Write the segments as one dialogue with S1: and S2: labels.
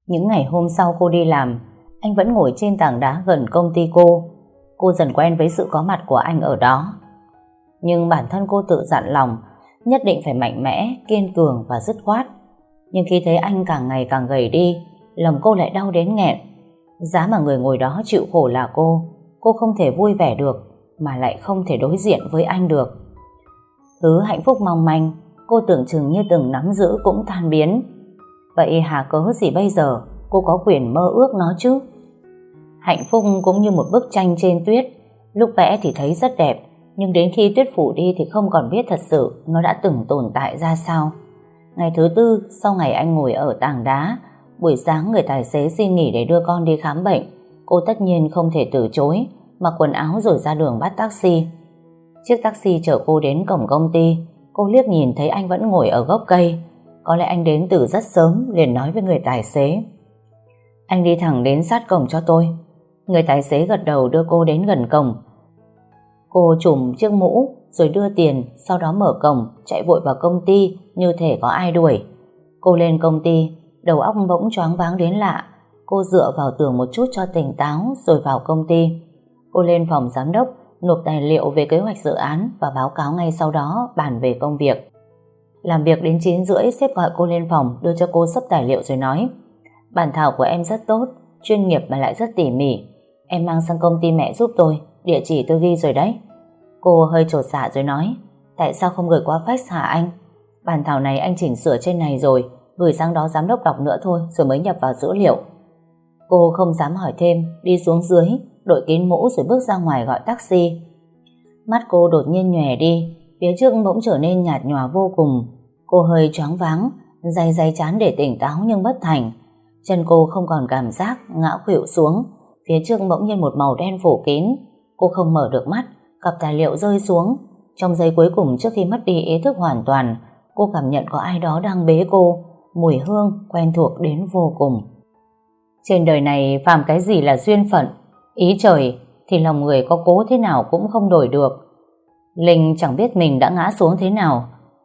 S1: Những ngày hôm sau cô đi làm, anh vẫn ngồi trên tảng đá gần công ty cô. Cô dần quen với sự có mặt của anh ở đó. Nhưng bản thân cô tự dặn lòng nhất định phải mạnh mẽ, kiên cường và dứt khoát. Nhưng khi thấy anh càng ngày càng gầy đi, lòng cô lại đau đến nghẹn. Giá mà người ngồi đó chịu khổ là cô không thể vui vẻ được, mà lại không thể đối diện với anh được. Thứ hạnh phúc mong manh cô tưởng chừng như từng nắm giữ cũng tan biến. Vậy hà cớ gì bây giờ cô có quyền mơ ước nó chứ? Hạnh phúc cũng như một bức tranh trên tuyết, lúc vẽ thì thấy rất đẹp, nhưng đến khi tuyết phủ đi thì không còn biết thật sự nó đã từng tồn tại ra sao. Ngày thứ tư sau ngày anh ngồi ở tảng đá, buổi sáng người tài xế xin nghỉ để đưa con đi khám bệnh. Cô tất nhiên không thể từ chối, mặc quần áo rồi ra đường bắt taxi. Chiếc taxi chở cô đến cổng công ty. Cô liếc nhìn thấy anh vẫn ngồi ở gốc cây. Có lẽ anh đến từ rất sớm, liền nói với người tài xế: "Anh đi thẳng đến sát cổng cho tôi." Người tài xế gật đầu đưa cô đến gần cổng. Cô trùm chiếc mũ rồi đưa tiền, sau đó mở cổng chạy vội vào công ty như thể có ai đuổi. Cô lên công ty, đầu óc bỗng choáng váng đến lạ. Cô dựa vào tường một chút cho tỉnh táo rồi vào công ty. Cô lên phòng giám đốc nộp tài liệu về kế hoạch dự án và báo cáo ngay sau đó bàn về công việc. Làm việc đến 9:30, sếp gọi cô lên phòng đưa cho cô xấp tài liệu rồi nói: "Bản thảo của em rất tốt, chuyên nghiệp mà lại rất tỉ mỉ. Em mang sang công ty mẹ giúp tôi, địa chỉ tôi ghi rồi đấy." Cô hơi chột dạ rồi nói: "Tại sao không gửi qua fax hả anh? Bản thảo này anh chỉnh sửa trên này rồi, gửi sang đó giám đốc đọc nữa thôi rồi mới nhập vào dữ liệu." Cô không dám hỏi thêm, đi xuống dưới, đội kín mũ rồi bước ra ngoài gọi taxi. Mắt cô đột nhiên nhòe đi, phía trước bỗng trở nên nhạt nhòa vô cùng. Cô hơi choáng váng, day chán để tỉnh táo nhưng bất thành. Chân cô không còn cảm giác, ngã khuỵu xuống. Phía trước bỗng nhiên một màu đen phủ kín. Cô không mở được mắt, cặp tài liệu rơi xuống. Trong giây cuối cùng trước khi mất đi ý thức hoàn toàn, cô cảm nhận có ai đó đang bế cô. Mùi hương quen thuộc đến vô cùng. Trên đời này phàm cái gì là duyên phận, ý trời thì lòng người có cố thế nào cũng không đổi được. Linh chẳng biết mình đã ngã xuống thế nào.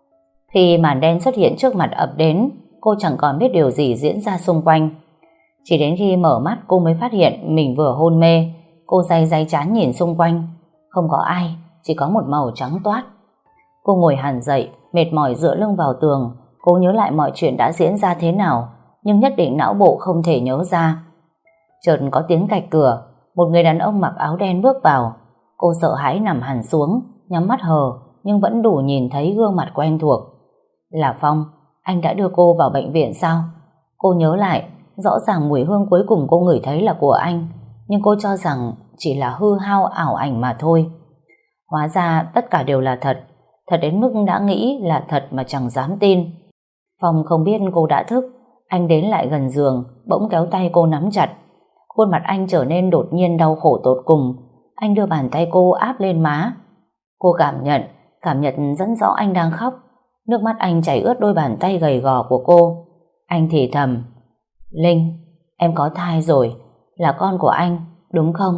S1: Khi màn đen xuất hiện trước mặt ập đến, cô chẳng còn biết điều gì diễn ra xung quanh. Chỉ đến khi mở mắt cô mới phát hiện mình vừa hôn mê. Cô day chán nhìn xung quanh, không có ai, chỉ có một màu trắng toát. Cô ngồi hẳn dậy, mệt mỏi dựa lưng vào tường. Cô nhớ lại mọi chuyện đã diễn ra thế nào, nhưng nhất định não bộ không thể nhớ ra. Chợt có tiếng cạch cửa, một người đàn ông mặc áo đen bước vào. Cô sợ hãi nằm hẳn xuống, nhắm mắt hờ nhưng vẫn đủ nhìn thấy gương mặt quen thuộc. Là Phong. Anh đã đưa cô vào bệnh viện sao? Cô nhớ lại, rõ ràng mùi hương cuối cùng cô ngửi thấy là của anh, nhưng cô cho rằng chỉ là hư hao ảo ảnh mà thôi. Hóa ra tất cả đều là thật, thật đến mức đã nghĩ là thật mà chẳng dám tin. Phong không biết cô đã thức. Anh đến lại gần giường, bỗng kéo tay cô nắm chặt. Khuôn mặt anh trở nên đột nhiên đau khổ tột cùng. Anh đưa bàn tay cô áp lên má. Cô cảm nhận rất rõ anh đang khóc. Nước mắt anh chảy ướt đôi bàn tay gầy gò của cô. Anh thì thầm: "Linh, em có thai rồi, là con của anh, đúng không?"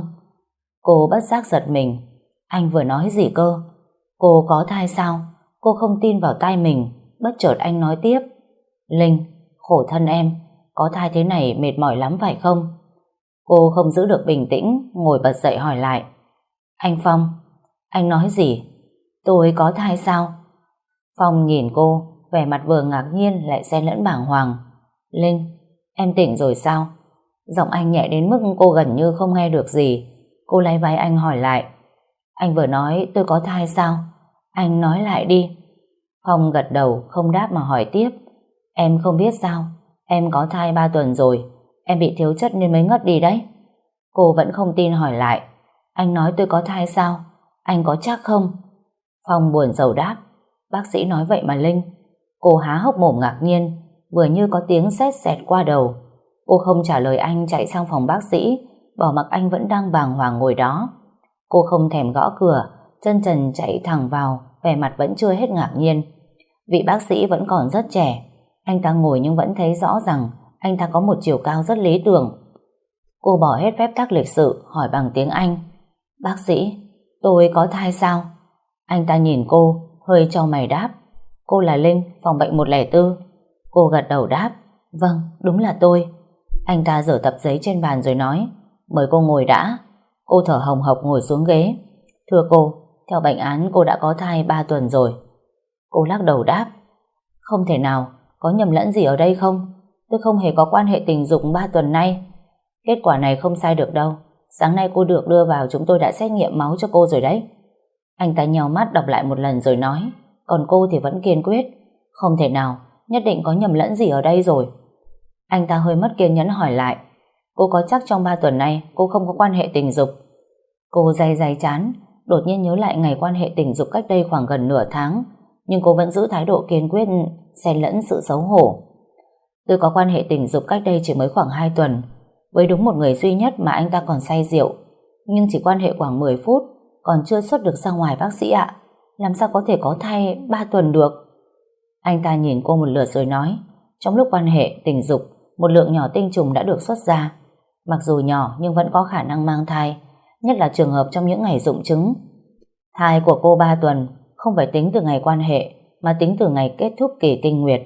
S1: Cô bất giác giật mình. Anh vừa nói gì cơ? Cô có thai sao? Cô không tin vào tai mình. Bất chợt anh nói tiếp: "Linh, khổ thân em, có thai thế này mệt mỏi lắm phải không?" Cô không giữ được bình tĩnh, ngồi bật dậy hỏi lại: "Anh Phong, anh nói gì? Tôi có thai sao?" Phong nhìn cô, vẻ mặt vừa ngạc nhiên lại xen lẫn bàng hoàng. "Linh, em tỉnh rồi sao?" Giọng anh nhẹ đến mức cô gần như không nghe được gì. Cô lấy vai anh hỏi lại: "Anh vừa nói tôi có thai sao? Anh nói lại đi." Phong gật đầu không đáp mà hỏi tiếp: "Em không biết sao? Em có thai 3 tuần rồi. Em bị thiếu chất nên mới ngất đi đấy." Cô vẫn không tin hỏi lại: "Anh nói tôi có thai sao? Anh có chắc không?" Phong buồn rầu đáp: "Bác sĩ nói vậy mà Linh." Cô há hốc mồm ngạc nhiên, vừa như có tiếng sét xẹt qua đầu. Cô không trả lời anh, chạy sang phòng bác sĩ, bỏ mặc anh vẫn đang bàng hoàng ngồi đó. Cô không thèm gõ cửa, chân trần chạy thẳng vào, vẻ mặt vẫn chưa hết ngạc nhiên. Vị bác sĩ vẫn còn rất trẻ. Anh ta ngồi nhưng vẫn thấy rõ rằng anh ta có một chiều cao rất lý tưởng. Cô bỏ hết phép tắc lịch sự, hỏi bằng tiếng Anh: "Bác sĩ, tôi có thai sao?" Anh ta nhìn cô, hơi chau mày đáp: "Cô là Linh, phòng bệnh 104. Cô gật đầu đáp: "Vâng, đúng là tôi." Anh ta giở tập giấy trên bàn rồi nói, mời cô ngồi đã. Cô thở hồng hộc ngồi xuống ghế. Thưa cô, theo bệnh án cô đã có thai 3 tuần rồi. Cô lắc đầu đáp, không thể nào, có nhầm lẫn gì ở đây không? Tôi không hề có quan hệ tình dục 3 tuần nay. Kết quả này không sai được đâu. Sáng nay cô được đưa vào, chúng tôi đã xét nghiệm máu cho cô rồi đấy. Anh ta nheo mắt đọc lại một lần rồi nói, còn cô thì vẫn kiên quyết, không thể nào, nhất định có nhầm lẫn gì ở đây rồi. Anh ta hơi mất kiên nhẫn hỏi lại, cô có chắc trong 3 tuần nay cô không có quan hệ tình dục? Cô day day chán, đột nhiên nhớ lại ngày quan hệ tình dục cách đây khoảng gần nửa tháng, nhưng cô vẫn giữ thái độ kiên quyết, xen lẫn sự xấu hổ. Tôi có quan hệ tình dục cách đây chỉ mới khoảng 2 tuần, với đúng một người duy nhất mà anh ta còn say rượu, nhưng chỉ quan hệ khoảng 10 phút, còn chưa xuất được ra ngoài bác sĩ ạ. Làm sao có thể có thai 3 tuần được? Anh ta nhìn cô một lượt rồi nói, trong lúc quan hệ tình dục, một lượng nhỏ tinh trùng đã được xuất ra. Mặc dù nhỏ nhưng vẫn có khả năng mang thai, nhất là trường hợp trong những ngày rụng trứng. Thai của cô 3 tuần không phải tính từ ngày quan hệ, mà tính từ ngày kết thúc kỳ kinh nguyệt.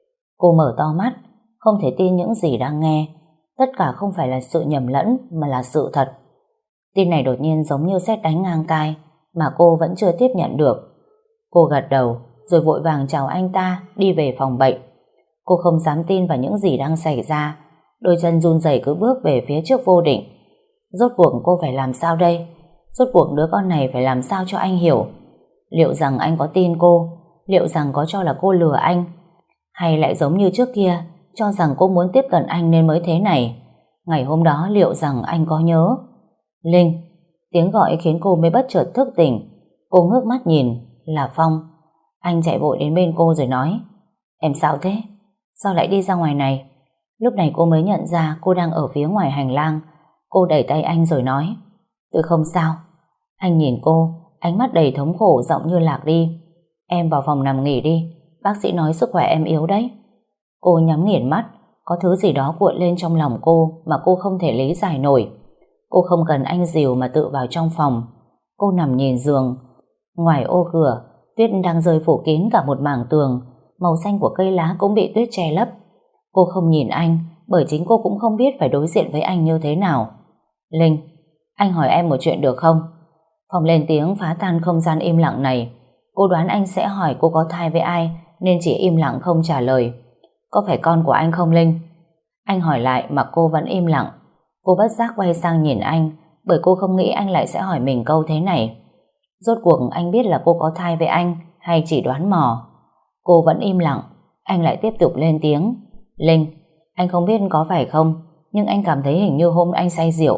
S1: Cô mở to mắt, không thể tin những gì đang nghe. Tất cả không phải là sự nhầm lẫn, mà là sự thật. Tin này đột nhiên giống như sét đánh ngang tai, mà cô vẫn chưa tiếp nhận được. Cô gật đầu, rồi vội vàng chào anh ta, đi về phòng bệnh. Cô không dám tin vào những gì đang xảy ra, đôi chân run rẩy cứ bước về phía trước vô định. Rốt cuộc cô phải làm sao đây? Rốt cuộc đứa con này phải làm sao cho anh hiểu? Liệu rằng anh có tin cô? Liệu rằng có cho là cô lừa anh? Hay lại giống như trước kia, cho rằng cô muốn tiếp cận anh nên mới thế này? Ngày hôm đó liệu rằng anh có nhớ? Linh! Tiếng gọi khiến cô mới bất chợt thức tỉnh. Cô ngước mắt nhìn, là Phong. Anh chạy vội đến bên cô rồi nói, em sao thế? Sao lại đi ra ngoài này? Lúc này cô mới nhận ra cô đang ở phía ngoài hành lang. Cô đẩy tay anh rồi nói, tôi không sao. Anh nhìn cô, ánh mắt đầy thống khổ, giọng như lạc đi. Em vào phòng nằm nghỉ đi, bác sĩ nói sức khỏe em yếu đấy. Cô nhắm nghiền mắt, có thứ gì đó cuộn lên trong lòng cô mà cô không thể lý giải nổi. Cô không cần anh dìu mà tự vào trong phòng. Cô nằm nhìn giường. Ngoài ô cửa, tuyết đang rơi phủ kín cả một mảng tường, màu xanh của cây lá cũng bị tuyết che lấp. Cô không nhìn anh, bởi chính cô cũng không biết phải đối diện với anh như thế nào. Linh, anh hỏi em một chuyện được không? Phong lên tiếng phá tan không gian im lặng này. Cô đoán anh sẽ hỏi cô có thai với ai, nên chỉ im lặng không trả lời. Có phải con của anh không Linh? Anh hỏi lại mà cô vẫn im lặng. Cô bất giác quay sang nhìn anh, bởi cô không nghĩ anh lại sẽ hỏi mình câu thế này. Rốt cuộc anh biết là cô có thai với anh, hay chỉ đoán mò? Cô vẫn im lặng. Anh lại tiếp tục lên tiếng. Linh, anh không biết có phải không, nhưng anh cảm thấy hình như hôm anh say rượu,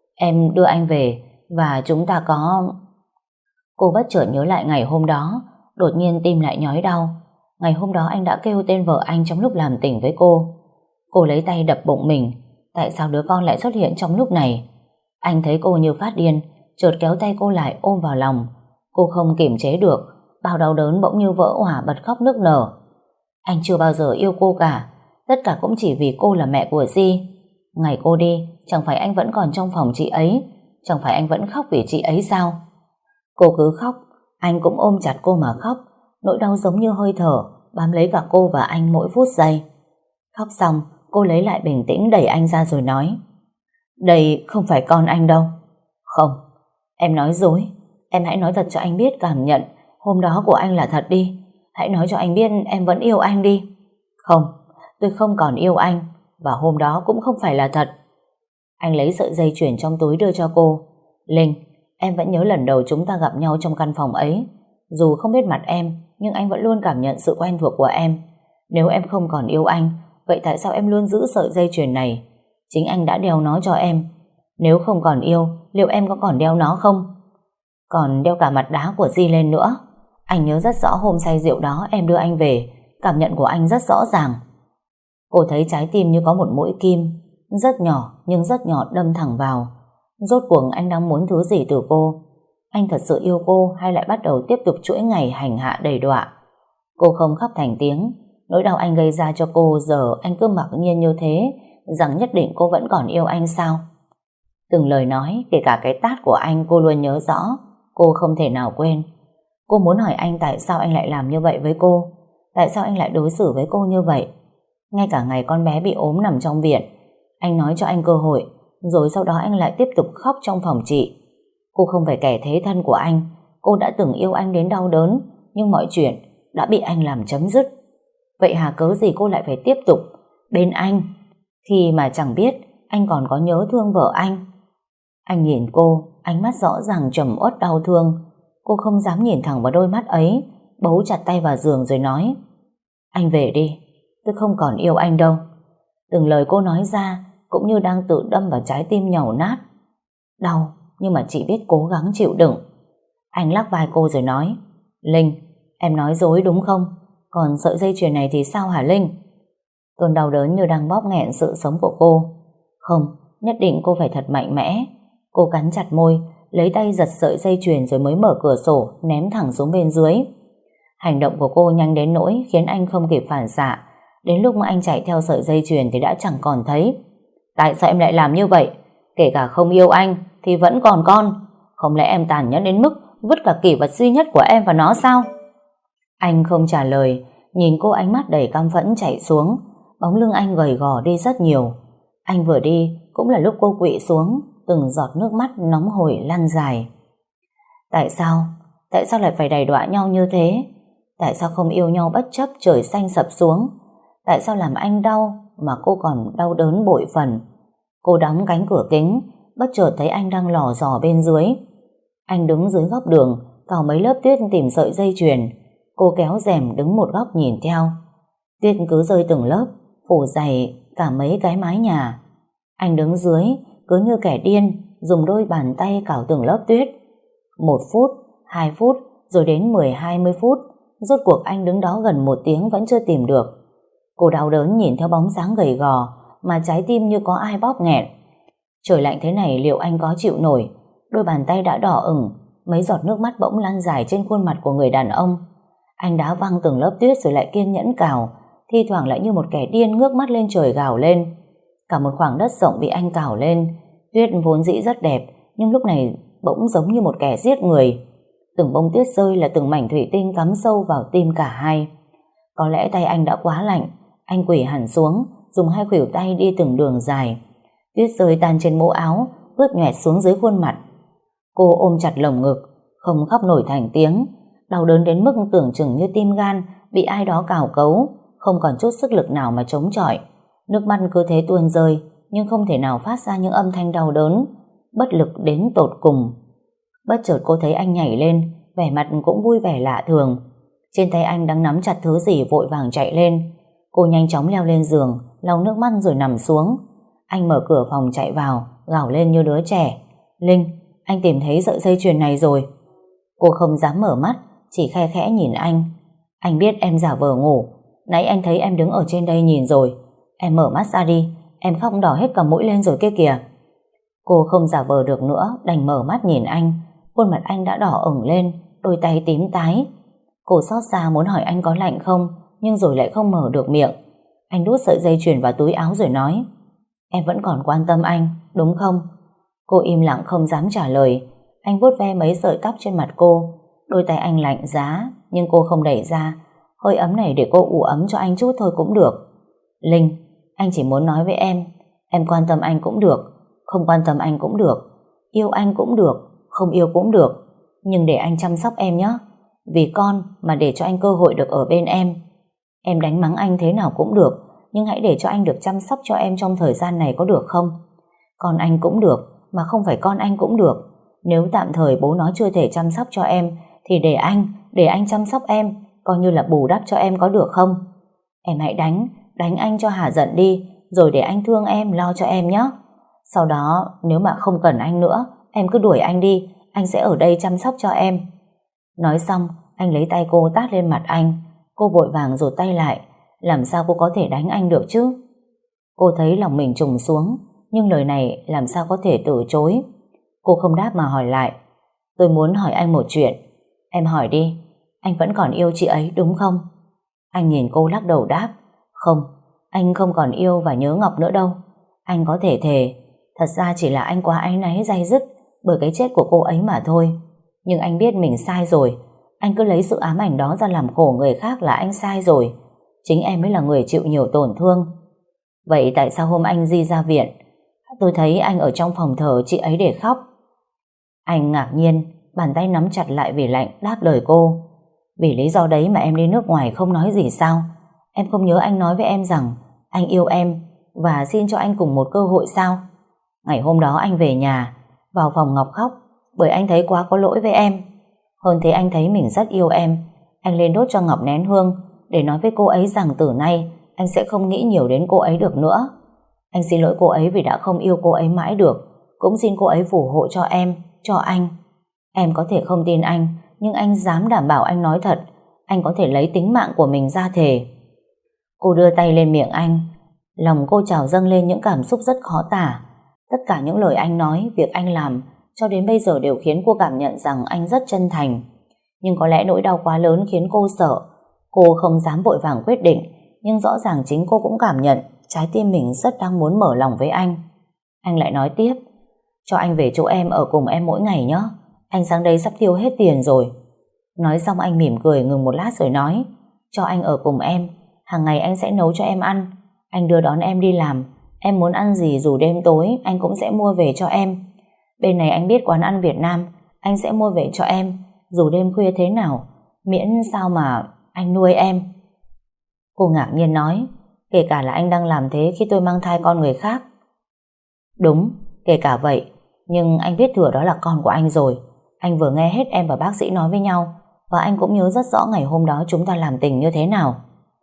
S1: em đưa anh về và chúng ta có... Cô bất chợt nhớ lại ngày hôm đó, đột nhiên tim lại nhói đau. Ngày hôm đó anh đã kêu tên vợ anh trong lúc làm tình với cô. Cô lấy tay đập bụng mình. Tại sao đứa con lại xuất hiện trong lúc này? Anh thấy cô như phát điên, chợt kéo tay cô lại ôm vào lòng. Cô không kiềm chế được, bao đau đớn bỗng như vỡ òa bật khóc nức nở. Anh chưa bao giờ yêu cô cả, tất cả cũng chỉ vì cô là mẹ của Di. Ngày cô đi, chẳng phải anh vẫn còn trong phòng chị ấy, chẳng phải anh vẫn khóc vì chị ấy sao? Cô cứ khóc, anh cũng ôm chặt cô mà khóc, nỗi đau giống như hơi thở bám lấy cả cô và anh mỗi phút giây. Khóc xong, cô lấy lại bình tĩnh đẩy anh ra rồi nói, đây không phải con anh đâu. Không, em nói dối. Em hãy nói thật cho anh biết cảm nhận hôm đó của anh là thật đi. Hãy nói cho anh biết em vẫn yêu anh đi. Không, tôi không còn yêu anh, và hôm đó cũng không phải là thật. Anh lấy sợi dây chuyền trong túi đưa cho cô. Linh, em vẫn nhớ lần đầu chúng ta gặp nhau trong căn phòng ấy. Dù không biết mặt em, nhưng anh vẫn luôn cảm nhận sự quen thuộc của em. Nếu em không còn yêu anh, vậy tại sao em luôn giữ sợi dây chuyền này? Chính anh đã đeo nó cho em. Nếu không còn yêu, liệu em có còn đeo nó không? Còn đeo cả mặt đá của Di lên nữa. Anh nhớ rất rõ hôm say rượu đó em đưa anh về, cảm nhận của anh rất rõ ràng. Cô thấy trái tim như có một mũi kim, rất nhỏ nhưng rất nhỏ đâm thẳng vào. Rốt cuộc anh đang muốn thứ gì từ cô? Anh thật sự yêu cô hay lại bắt đầu tiếp tục chuỗi ngày hành hạ đầy đọa? Cô không khóc thành tiếng. Nỗi đau anh gây ra cho cô giờ anh cứ mặc nhiên như thế, rằng nhất định cô vẫn còn yêu anh sao? Từng lời nói, kể cả cái tát của anh cô luôn nhớ rõ. Cô không thể nào quên. Cô muốn hỏi anh tại sao anh lại làm như vậy với cô, tại sao anh lại đối xử với cô như vậy. Ngay cả ngày con bé bị ốm nằm trong viện, Anh nói cho anh cơ hội, rồi sau đó anh lại tiếp tục khóc trong phòng chị. Cô không phải kẻ thế thân của anh. Cô đã từng yêu anh đến đau đớn, nhưng mọi chuyện đã bị anh làm chấm dứt. Vậy hà cớ gì cô lại phải tiếp tục bên anh khi mà chẳng biết anh còn có nhớ thương vợ anh? Anh nhìn cô, ánh mắt rõ ràng trầm uất đau thương. Cô không dám nhìn thẳng vào đôi mắt ấy, bấu chặt tay vào giường rồi nói: Anh về đi, tôi không còn yêu anh đâu. Từng lời cô nói ra cũng như đang tự đâm vào trái tim nhàu nát. Đau, nhưng mà chị biết cố gắng chịu đựng. Anh lắc vai cô rồi nói: Linh, em nói dối đúng không? Còn sợi dây chuyền này thì sao hả Linh? Cơn đau đớn như đang bóp nghẹn sự sống của cô. Không, nhất định cô phải thật mạnh mẽ. Cô cắn chặt môi, lấy tay giật sợi dây chuyền rồi mới mở cửa sổ, ném thẳng xuống bên dưới. Hành động của cô nhanh đến nỗi khiến anh không kịp phản xạ. Đến lúc anh chạy theo sợi dây chuyền thì đã chẳng còn thấy. Tại sao em lại làm như vậy? Kể cả không yêu anh thì vẫn còn con. Không lẽ em tàn nhẫn đến mức vứt cả kỷ vật duy nhất của em vào nó sao? Anh không trả lời, nhìn cô ánh mắt đầy căm phẫn chạy xuống. Bóng lưng anh gầy gò đi rất nhiều. Anh vừa đi cũng là lúc cô quỵ xuống, từng giọt nước mắt nóng hổi lăn dài. Tại sao? Tại sao lại phải đày đọa nhau như thế? Tại sao không yêu nhau bất chấp trời xanh sập xuống? Tại sao làm anh đau mà cô còn đau đớn bội phần? Cô đóng cánh cửa kính, bất chợt thấy anh đang lò dò bên dưới. Anh đứng dưới góc đường, cào mấy lớp tuyết tìm sợi dây chuyền. Cô kéo rèm đứng một góc nhìn theo. Tuyết cứ rơi từng lớp, phủ dày cả mấy cái mái nhà. Anh đứng dưới, cứ như kẻ điên, dùng đôi bàn tay cào từng lớp tuyết. 1 phút, 2 phút, rồi đến 10-20 phút. Rốt cuộc anh đứng đó gần 1 tiếng vẫn chưa tìm được. Cô đau đớn nhìn theo bóng dáng gầy gò mà trái tim như có ai bóp nghẹn. Trời lạnh thế này liệu anh có chịu nổi? Đôi bàn tay đã đỏ ửng, mấy giọt nước mắt bỗng lăn dài trên khuôn mặt của người đàn ông. Anh đá văng từng lớp tuyết rồi lại kiên nhẫn cào, thi thoảng lại như một kẻ điên ngước mắt lên trời gào lên. Cả một khoảng đất rộng bị anh cào lên. Tuyết vốn dĩ rất đẹp, nhưng lúc này bỗng giống như một kẻ giết người. Từng bông tuyết rơi là từng mảnh thủy tinh cắm sâu vào tim cả hai. Có lẽ tay anh đã quá lạnh. Anh quỳ hẳn xuống, dùng hai khuỷu tay đi từng đường dài. Tuyết rơi tan trên mũ áo, ướt nhoẹt xuống dưới khuôn mặt. Cô ôm chặt lồng ngực, không khóc nổi thành tiếng. Đau đớn đến mức tưởng chừng như tim gan bị ai đó cào cấu, không còn chút sức lực nào mà chống chọi. Nước mắt cứ thế tuôn rơi, nhưng không thể nào phát ra những âm thanh đau đớn, bất lực đến tột cùng. Bất chợt cô thấy anh nhảy lên, vẻ mặt cũng vui vẻ lạ thường. Trên tay anh đang nắm chặt thứ gì vội vàng chạy lên. Cô nhanh chóng leo lên giường, lau nước mắt rồi nằm xuống. Anh mở cửa phòng chạy vào, gào lên như đứa trẻ: Linh, anh tìm thấy sợi dây chuyền này rồi. Cô không dám mở mắt, chỉ khe khẽ nhìn anh. Anh biết em giả vờ ngủ. Nãy anh thấy em đứng ở trên đây nhìn rồi. Em mở mắt ra đi, em khóc đỏ hết cả mũi lên rồi kia kìa. Cô không giả vờ được nữa, đành mở mắt nhìn anh. Khuôn mặt anh đã đỏ ửng lên, đôi tay tím tái. Cô xót xa muốn hỏi anh có lạnh không, nhưng rồi lại không mở được miệng. Anh đút sợi dây chuyền vào túi áo rồi nói: Em vẫn còn quan tâm anh, đúng không? Cô im lặng không dám trả lời. Anh vuốt ve mấy sợi tóc trên mặt cô. Đôi tay anh lạnh giá, nhưng cô không đẩy ra. Hơi ấm này để cô ủ ấm cho anh chút thôi cũng được. Linh, anh chỉ muốn nói với em quan tâm anh cũng được, không quan tâm anh cũng được, yêu anh cũng được, không yêu cũng được, nhưng để anh chăm sóc em nhé. Vì con mà để cho anh cơ hội được ở bên em. Em đánh mắng anh thế nào cũng được, nhưng hãy để cho anh được chăm sóc cho em trong thời gian này có được không? Con anh cũng được, mà không phải con anh cũng được. Nếu tạm thời bố nó chưa thể chăm sóc cho em thì để anh chăm sóc em, coi như là bù đắp cho em có được không? Em hãy đánh anh cho hả giận đi, rồi để anh thương em, lo cho em nhé. Sau đó nếu mà không cần anh nữa, em cứ đuổi anh đi, anh sẽ ở đây chăm sóc cho em. Nói xong, anh lấy tay cô tát lên mặt anh. Cô vội vàng rụt tay lại. Làm sao cô có thể đánh anh được chứ? Cô thấy lòng mình trùng xuống, nhưng lời này làm sao có thể từ chối. Cô không đáp mà hỏi lại: Tôi muốn hỏi anh một chuyện. Em hỏi đi. Anh vẫn còn yêu chị ấy đúng không? Anh nhìn cô lắc đầu đáp: Không, anh không còn yêu và nhớ Ngọc nữa đâu. Anh có thể thề, thật ra chỉ là anh quá áy náy day dứt bởi cái chết của cô ấy mà thôi. Nhưng anh biết mình sai rồi. Anh cứ lấy sự ám ảnh đó ra làm khổ người khác là anh sai rồi. Chính em mới là người chịu nhiều tổn thương. Vậy tại sao hôm anh Di ra viện, tôi thấy anh ở trong phòng thờ chị ấy để khóc? Anh ngạc nhiên, bàn tay nắm chặt lại vì lạnh, đáp lời cô. Vì lý do đấy mà em đi nước ngoài không nói gì sao? Em không nhớ anh nói với em rằng anh yêu em và xin cho anh cùng một cơ hội sao? Ngày hôm đó anh về nhà, vào phòng Ngọc khóc bởi anh thấy quá có lỗi với em. Hơn thế anh thấy mình rất yêu em. Anh lên đốt cho Ngọc nén hương để nói với cô ấy rằng từ nay anh sẽ không nghĩ nhiều đến cô ấy được nữa. Anh xin lỗi cô ấy vì đã không yêu cô ấy mãi được. Cũng xin cô ấy phù hộ cho em, cho anh. Em có thể không tin anh, nhưng anh dám đảm bảo anh nói thật. Anh có thể lấy tính mạng của mình ra thề. Cô đưa tay lên miệng anh. Lòng cô trào dâng lên những cảm xúc rất khó tả. Tất cả những lời anh nói, việc anh làm cho đến bây giờ đều khiến cô cảm nhận rằng anh rất chân thành. Nhưng có lẽ nỗi đau quá lớn khiến cô sợ. Cô không dám vội vàng quyết định, nhưng rõ ràng chính cô cũng cảm nhận trái tim mình rất đang muốn mở lòng với anh. Anh lại nói tiếp, cho anh về chỗ em ở cùng em mỗi ngày nhé. Anh sang đây sắp tiêu hết tiền rồi. Nói xong anh mỉm cười ngừng một lát rồi nói, cho anh ở cùng em, hàng ngày anh sẽ nấu cho em ăn. Anh đưa đón em đi làm, em muốn ăn gì dù đêm tối anh cũng sẽ mua về cho em. Bên này anh biết quán ăn Việt Nam, anh sẽ mua về cho em, dù đêm khuya thế nào, miễn sao mà anh nuôi em. Cô ngạc nhiên nói, kể cả là anh đang làm thế khi tôi mang thai con người khác. Đúng, kể cả vậy, nhưng anh biết thừa đó là con của anh rồi. Anh vừa nghe hết em và bác sĩ nói với nhau, và anh cũng nhớ rất rõ ngày hôm đó chúng ta làm tình như thế nào.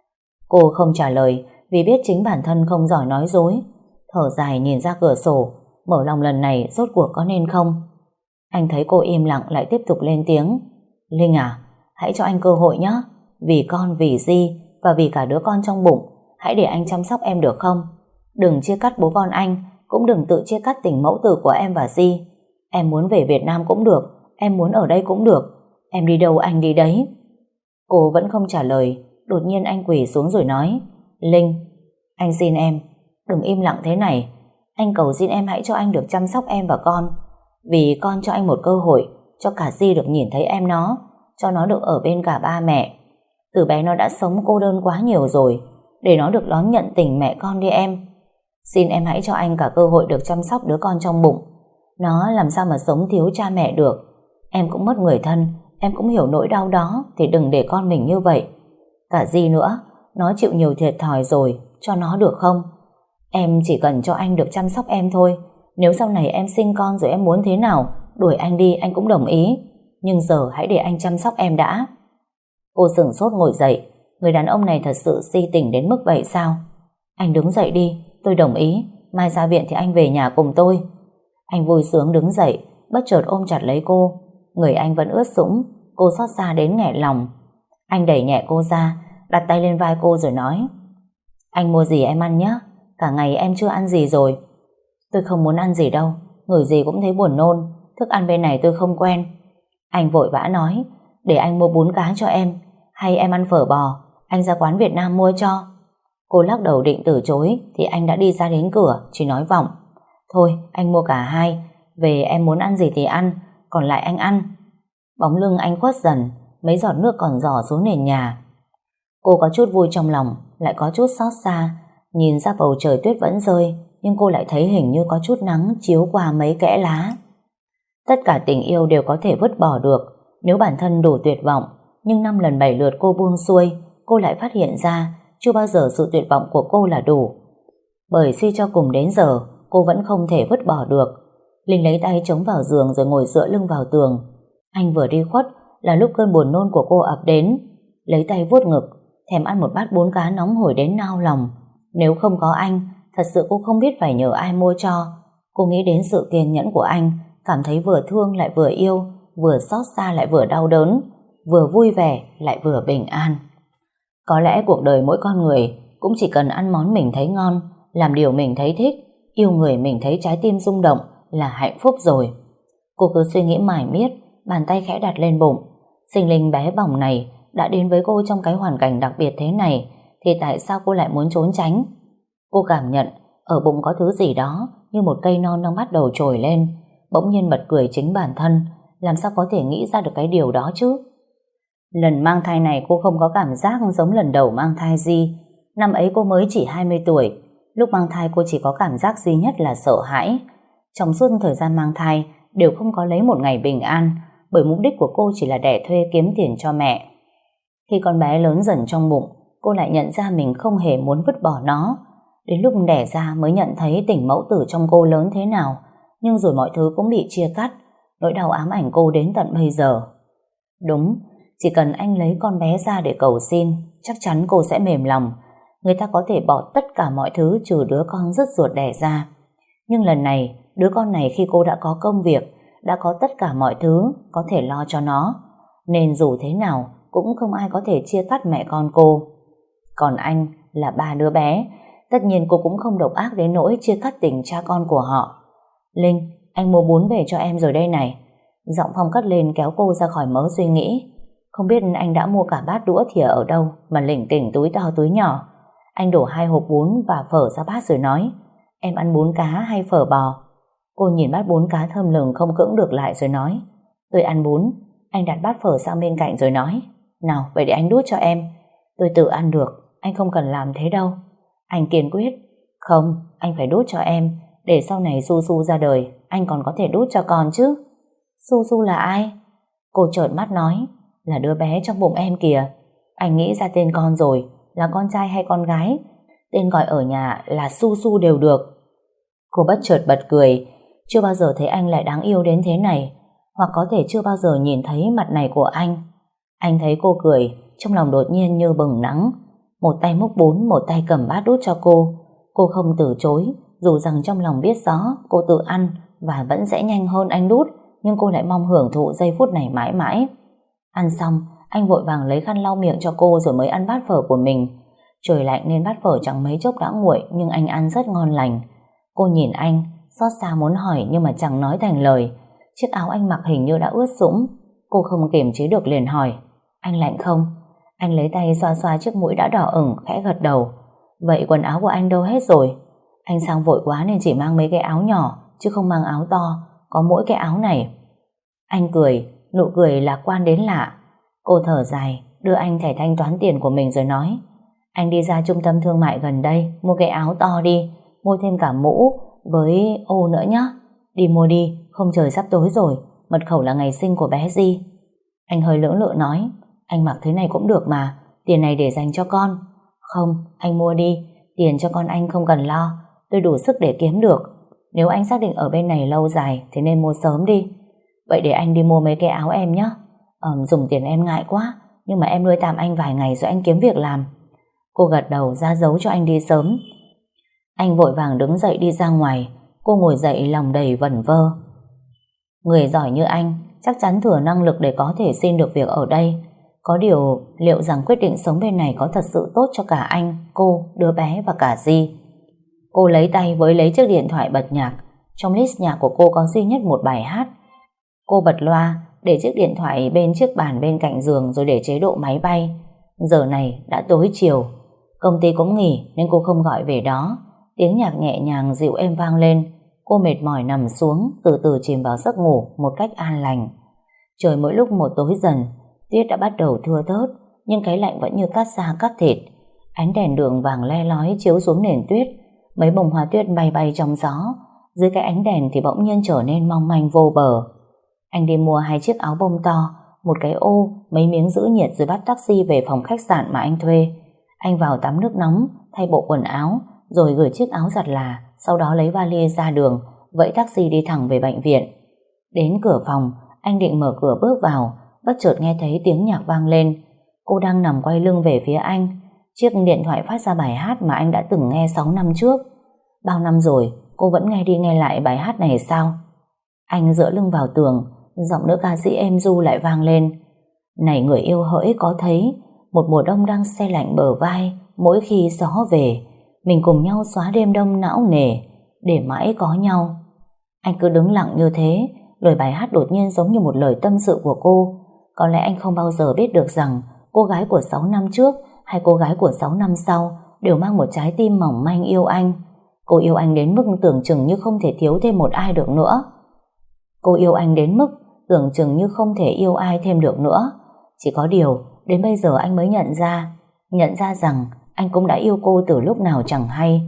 S1: Cô không trả lời vì biết chính bản thân không giỏi nói dối. Thở dài nhìn ra cửa sổ, mở lòng lần này rốt cuộc có nên không. Anh thấy cô im lặng lại tiếp tục lên tiếng, Linh à, hãy cho anh cơ hội nhé. Vì con, vì Di và vì cả đứa con trong bụng, hãy để anh chăm sóc em được không? Đừng chia cắt bố con anh, cũng đừng tự chia cắt tình mẫu tử của em và Di. Em muốn về Việt Nam cũng được, em muốn ở đây cũng được. Em đi đâu anh đi đấy. Cô vẫn không trả lời. Đột nhiên anh quỳ xuống rồi nói, Linh, anh xin em, đừng im lặng thế này. Anh cầu xin em hãy cho anh được chăm sóc em và con. Vì con cho anh một cơ hội, cho cả Di được nhìn thấy em nó, cho nó được ở bên cả ba mẹ. Từ bé nó đã sống cô đơn quá nhiều rồi, để nó được đón nhận tình mẹ con đi em. Xin em hãy cho anh cả cơ hội được chăm sóc đứa con trong bụng. Nó làm sao mà sống thiếu cha mẹ được. Em cũng mất người thân, em cũng hiểu nỗi đau đó, thì đừng để con mình như vậy. Cả Di nữa, nó chịu nhiều thiệt thòi rồi, cho nó được không? Em chỉ cần cho anh được chăm sóc em thôi. Nếu sau này em sinh con rồi em muốn thế nào, đuổi anh đi anh cũng đồng ý. Nhưng giờ hãy để anh chăm sóc em đã. Cô sửng sốt ngồi dậy. Người đàn ông này thật sự si tình đến mức vậy sao? Anh đứng dậy đi, tôi đồng ý. Mai ra viện thì anh về nhà cùng tôi. Anh vui sướng đứng dậy, bất chợt ôm chặt lấy cô. Người anh vẫn ướt sũng. Cô xót xa đến nghẹn lòng. Anh đẩy nhẹ cô ra, đặt tay lên vai cô rồi nói, anh mua gì em ăn nhé. Cả ngày em chưa ăn gì rồi. Tôi không muốn ăn gì đâu, ngửi gì cũng thấy buồn nôn. Thức ăn bên này tôi không quen. Anh vội vã nói, để anh mua bún cá cho em. Hay em ăn phở bò, anh ra quán Việt Nam mua cho. Cô lắc đầu định từ chối thì anh đã đi ra đến cửa, chỉ nói vọng, thôi anh mua cả hai. Về em muốn ăn gì thì ăn, còn lại anh ăn. Bóng lưng anh khuất dần, mấy giọt nước còn rỏ xuống nền nhà. Cô có chút vui trong lòng, lại có chút xót xa. Nhìn ra bầu trời tuyết vẫn rơi, nhưng cô lại thấy hình như có chút nắng chiếu qua mấy kẽ lá. Tất cả tình yêu đều có thể vứt bỏ được nếu bản thân đủ tuyệt vọng. Nhưng 5 lần 7 lượt cô buông xuôi, cô lại phát hiện ra chưa bao giờ sự tuyệt vọng của cô là đủ. Bởi suy cho cùng đến giờ, cô vẫn không thể vứt bỏ được. Linh lấy tay chống vào giường rồi ngồi dựa lưng vào tường. Anh vừa đi khuất là lúc cơn buồn nôn của cô ập đến. Lấy tay vuốt ngực, thèm ăn một bát bún cá nóng hổi đến nao lòng. Nếu không có anh, thật sự cô không biết phải nhờ ai mua cho. Cô nghĩ đến sự kiên nhẫn của anh, cảm thấy vừa thương lại vừa yêu, vừa xót xa lại vừa đau đớn, vừa vui vẻ lại vừa bình an. Có lẽ cuộc đời mỗi con người cũng chỉ cần ăn món mình thấy ngon, làm điều mình thấy thích, yêu người mình thấy trái tim rung động là hạnh phúc rồi. Cô cứ suy nghĩ mải miết, bàn tay khẽ đặt lên bụng. Sinh linh bé bỏng này đã đến với cô trong cái hoàn cảnh đặc biệt thế này, thì tại sao cô lại muốn trốn tránh? Cô cảm nhận ở bụng có thứ gì đó như một cây non đang bắt đầu trồi lên. Bỗng nhiên bật cười chính bản thân. Làm sao có thể nghĩ ra được cái điều đó chứ? Lần mang thai này cô không có cảm giác giống lần đầu mang thai Di. Năm ấy cô mới chỉ 20 tuổi. Lúc mang thai cô chỉ có cảm giác duy nhất là sợ hãi. Trong suốt thời gian mang thai đều không có lấy một ngày bình an, bởi mục đích của cô chỉ là đẻ thuê kiếm tiền cho mẹ. Khi con bé lớn dần trong bụng, cô lại nhận ra mình không hề muốn vứt bỏ nó. Đến lúc đẻ ra mới nhận thấy tình mẫu tử trong cô lớn thế nào, nhưng rồi mọi thứ cũng bị chia cắt. Nỗi đau ám ảnh cô đến tận bây giờ. Đúng, chỉ cần anh lấy con bé ra để cầu xin, chắc chắn cô sẽ mềm lòng. Người ta có thể bỏ tất cả mọi thứ trừ đứa con rứt ruột đẻ ra. Nhưng lần này, đứa con này khi cô đã có công việc, đã có tất cả mọi thứ có thể lo cho nó, nên dù thế nào cũng không ai có thể chia cắt mẹ con cô. Còn anh là ba đứa bé, tất nhiên cô cũng không độc ác đến nỗi chia cắt tình cha con của họ. Linh, anh mua bún về cho em rồi đây này. Giọng Phong cất lên kéo cô ra khỏi mớ suy nghĩ. Không biết anh đã mua cả bát đũa thìa ở đâu mà lỉnh kỉnh túi to túi nhỏ. Anh đổ 2 hộp bún và phở ra bát rồi nói, em ăn bún cá hay phở bò? Cô nhìn bát bún cá thơm lừng không cưỡng được lại rồi nói, tôi ăn bún. Anh đặt bát phở sang bên cạnh rồi nói, nào vậy để anh đút cho em. Tôi tự ăn được, anh không cần làm thế đâu. Anh kiên quyết, không, anh phải đút cho em, để sau này Su Su ra đời anh còn có thể đút cho con chứ. Su Su là ai? Cô trợn mắt nói, là đứa bé trong bụng em kìa. Anh nghĩ ra tên con rồi, là con trai hay con gái, tên gọi ở nhà là Su Su đều được. Cô bất chợt bật cười, chưa bao giờ thấy anh lại đáng yêu đến thế này, hoặc có thể chưa bao giờ nhìn thấy mặt này của anh. Anh thấy cô cười, trong lòng đột nhiên như bừng nắng. Một tay múc bún, một tay cầm bát đút cho cô. Cô không từ chối, dù rằng trong lòng biết rõ cô tự ăn và vẫn sẽ nhanh hơn anh đút, nhưng cô lại mong hưởng thụ giây phút này mãi mãi. Ăn xong, anh vội vàng lấy khăn lau miệng cho cô rồi mới ăn bát phở của mình. Trời lạnh nên bát phở chẳng mấy chốc đã nguội, nhưng anh ăn rất ngon lành. Cô nhìn anh, xót xa muốn hỏi nhưng mà chẳng nói thành lời. Chiếc áo anh mặc hình như đã ướt sũng. Cô không kiềm chế được liền hỏi, anh lạnh không? Anh lấy tay xoa xoa chiếc mũi đã đỏ ửng, khẽ gật đầu. Vậy quần áo của anh đâu hết rồi? Anh sang vội quá nên chỉ mang mấy cái áo nhỏ, chứ không mang áo to, có mỗi cái áo này. Anh cười, nụ cười lạc quan đến lạ. Cô thở dài, đưa anh thẻ thanh toán tiền của mình rồi nói, anh đi ra trung tâm thương mại gần đây, mua cái áo to đi, mua thêm cả mũ với ô nữa nhé. Đi mua đi, không trời sắp tối rồi, mật khẩu là ngày sinh của bé Di. Anh hơi lưỡng lự nói, anh mặc thế này cũng được mà, tiền này để dành cho con. Không, anh mua đi, tiền cho con anh không cần lo, tôi đủ sức để kiếm được. Nếu anh xác định ở bên này lâu dài thì nên mua sớm đi. Vậy để anh đi mua mấy cái áo em nhé. Dùng tiền em ngại quá, nhưng mà em nuôi tạm anh vài ngày rồi anh kiếm việc làm. Cô gật đầu ra dấu cho anh đi sớm. Anh vội vàng đứng dậy đi ra ngoài. Cô ngồi dậy lòng đầy vẩn vơ. Người giỏi như anh chắc chắn thừa năng lực để có thể xin được việc ở đây. Có điều liệu rằng quyết định sống bên này có thật sự tốt cho cả anh, cô, đứa bé và cả Di? Cô lấy tay với lấy chiếc điện thoại bật nhạc. Trong list nhạc của cô có duy nhất một bài hát. Cô bật loa, để chiếc điện thoại bên chiếc bàn bên cạnh giường rồi để chế độ máy bay. Giờ này đã tối chiều, công ty cũng nghỉ nên cô không gọi về đó. Tiếng nhạc nhẹ nhàng dịu êm vang lên. Cô mệt mỏi nằm xuống, từ từ chìm vào giấc ngủ một cách an lành. Trời mỗi lúc một tối dần, tuyết đã bắt đầu thưa thớt, nhưng cái lạnh vẫn như cắt da cắt thịt. Ánh đèn đường vàng le lói chiếu xuống nền tuyết, mấy bông hoa tuyết bay bay trong gió. Dưới cái ánh đèn thì bỗng nhiên trở nên mong manh vô bờ. Anh đi mua 2 chiếc áo bông to, một cái ô, mấy miếng giữ nhiệt rồi bắt taxi về phòng khách sạn mà anh thuê. Anh vào tắm nước nóng, thay bộ quần áo, rồi gửi chiếc áo giặt là, sau đó lấy vali ra đường, vẫy taxi đi thẳng về bệnh viện. Đến cửa phòng, anh định mở cửa bước vào, bất chợt nghe thấy tiếng nhạc vang lên. Cô đang nằm quay lưng về phía anh, chiếc điện thoại phát ra bài hát mà anh đã từng nghe 6 năm trước. Bao năm rồi, cô vẫn nghe đi nghe lại bài hát này sao? Anh dựa lưng vào tường, giọng nữ ca sĩ êm ru lại vang lên. Này người yêu hỡi có thấy, một mùa đông đang se lạnh bờ vai, mỗi khi gió về, mình cùng nhau xóa đêm đông não nề, để mãi có nhau. Anh cứ đứng lặng như thế, lời bài hát đột nhiên giống như một lời tâm sự của cô. Có lẽ anh không bao giờ biết được rằng cô gái của 6 năm trước hay cô gái của 6 năm sau đều mang một trái tim mỏng manh yêu anh. Cô yêu anh đến mức tưởng chừng như không thể thiếu thêm một ai được nữa. Cô yêu anh đến mức tưởng chừng như không thể yêu ai thêm được nữa. Chỉ có điều đến bây giờ anh mới nhận ra rằng anh cũng đã yêu cô từ lúc nào chẳng hay.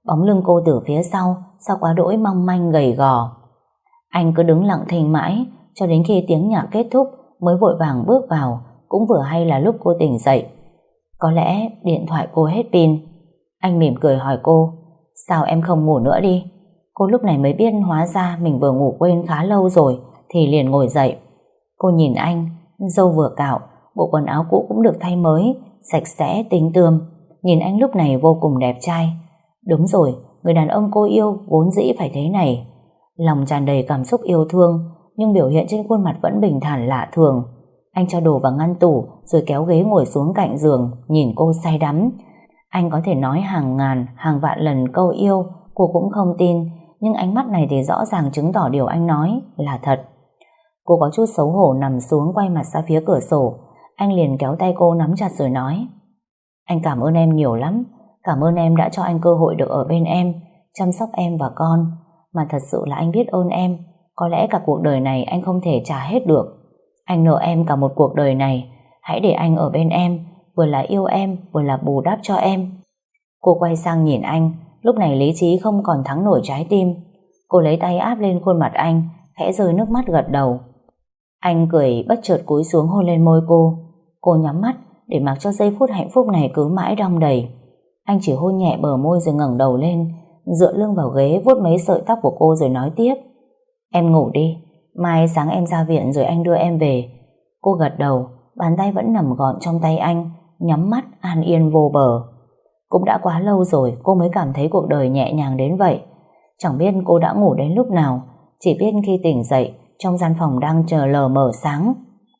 S1: Bóng lưng cô từ phía sau sao quá đỗi mong manh gầy gò. Anh cứ đứng lặng thinh mãi cho đến khi tiếng nhạc kết thúc mới vội vàng bước vào, cũng vừa hay là lúc cô tỉnh dậy. Có lẽ điện thoại cô hết pin. Anh mỉm cười hỏi cô, sao em không ngủ nữa đi? Cô lúc này mới biết hóa ra mình vừa ngủ quên khá lâu rồi, thì liền ngồi dậy. Cô nhìn anh, râu vừa cạo, bộ quần áo cũ cũng được thay mới, sạch sẽ tinh tươm. Nhìn anh lúc này vô cùng đẹp trai. Đúng rồi, người đàn ông cô yêu vốn dĩ phải thế này. Lòng tràn đầy cảm xúc yêu thương, nhưng biểu hiện trên khuôn mặt vẫn bình thản lạ thường. Anh cho đồ vào ngăn tủ rồi kéo ghế ngồi xuống cạnh giường, nhìn cô say đắm. Anh có thể nói hàng ngàn, hàng vạn lần câu yêu, cô cũng không tin, nhưng ánh mắt này thì rõ ràng chứng tỏ điều anh nói là thật. Cô có chút xấu hổ nằm xuống quay mặt ra phía cửa sổ. Anh liền kéo tay cô nắm chặt rồi nói, anh cảm ơn em nhiều lắm. Cảm ơn em đã cho anh cơ hội được ở bên em, chăm sóc em và con. Mà thật sự là anh biết ơn em. Có lẽ cả cuộc đời này anh không thể trả hết được. Anh nợ em cả một cuộc đời này. Hãy để anh ở bên em, vừa là yêu em, vừa là bù đắp cho em. Cô quay sang nhìn anh. Lúc này lý trí không còn thắng nổi trái tim. Cô lấy tay áp lên khuôn mặt anh, khẽ rơi nước mắt gật đầu. Anh cười bất chợt cúi xuống hôn lên môi cô. Cô nhắm mắt để mặc cho giây phút hạnh phúc này cứ mãi đong đầy. Anh chỉ hôn nhẹ bờ môi rồi ngẩng đầu lên, dựa lưng vào ghế vuốt mấy sợi tóc của cô rồi nói tiếp, em ngủ đi, mai sáng em ra viện rồi anh đưa em về. Cô gật đầu, bàn tay vẫn nằm gọn trong tay anh, nhắm mắt an yên vô bờ. Cũng đã quá lâu rồi cô mới cảm thấy cuộc đời nhẹ nhàng đến vậy. Chẳng biết cô đã ngủ đến lúc nào, chỉ biết khi tỉnh dậy trong gian phòng đang chờ lờ mờ sáng.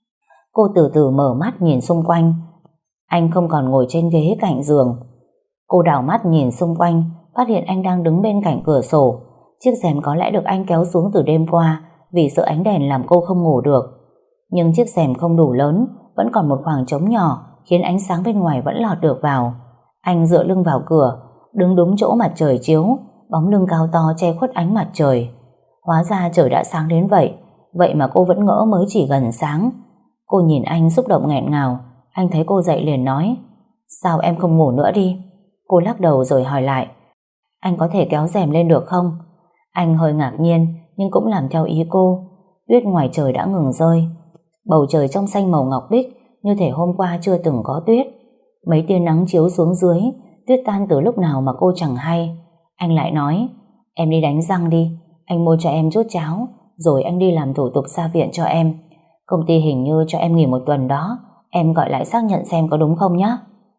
S1: Cô từ từ mở mắt nhìn xung quanh. Anh không còn ngồi trên ghế cạnh giường. Cô đảo mắt nhìn xung quanh, phát hiện anh đang đứng bên cạnh cửa sổ. Chiếc rèm có lẽ được anh kéo xuống từ đêm qua vì sợ ánh đèn làm cô không ngủ được. Nhưng chiếc rèm không đủ lớn, vẫn còn một khoảng trống nhỏ khiến ánh sáng bên ngoài vẫn lọt được vào. Anh dựa lưng vào cửa, đứng đúng chỗ mặt trời chiếu, bóng lưng cao to che khuất ánh mặt trời. Hóa ra trời đã sáng đến vậy, vậy mà cô vẫn ngỡ mới chỉ gần sáng. Cô nhìn anh xúc động nghẹn ngào. Anh thấy cô dậy liền nói, sao em không ngủ nữa đi? Cô lắc đầu rồi hỏi lại, anh có thể kéo rèm lên được không? Anh hơi ngạc nhiên nhưng cũng làm theo ý cô. Tuyết ngoài trời đã ngừng rơi, bầu trời trong xanh màu ngọc bích như thể hôm qua chưa từng có tuyết. Mấy tia nắng chiếu xuống dưới, tuyết tan từ lúc nào mà cô chẳng hay. Anh lại nói, em đi đánh răng đi, anh mua cho em chút cháo, rồi anh đi làm thủ tục ra viện cho em. Công ty hình như cho em nghỉ một tuần đó, em gọi lại xác nhận xem có đúng không nhé.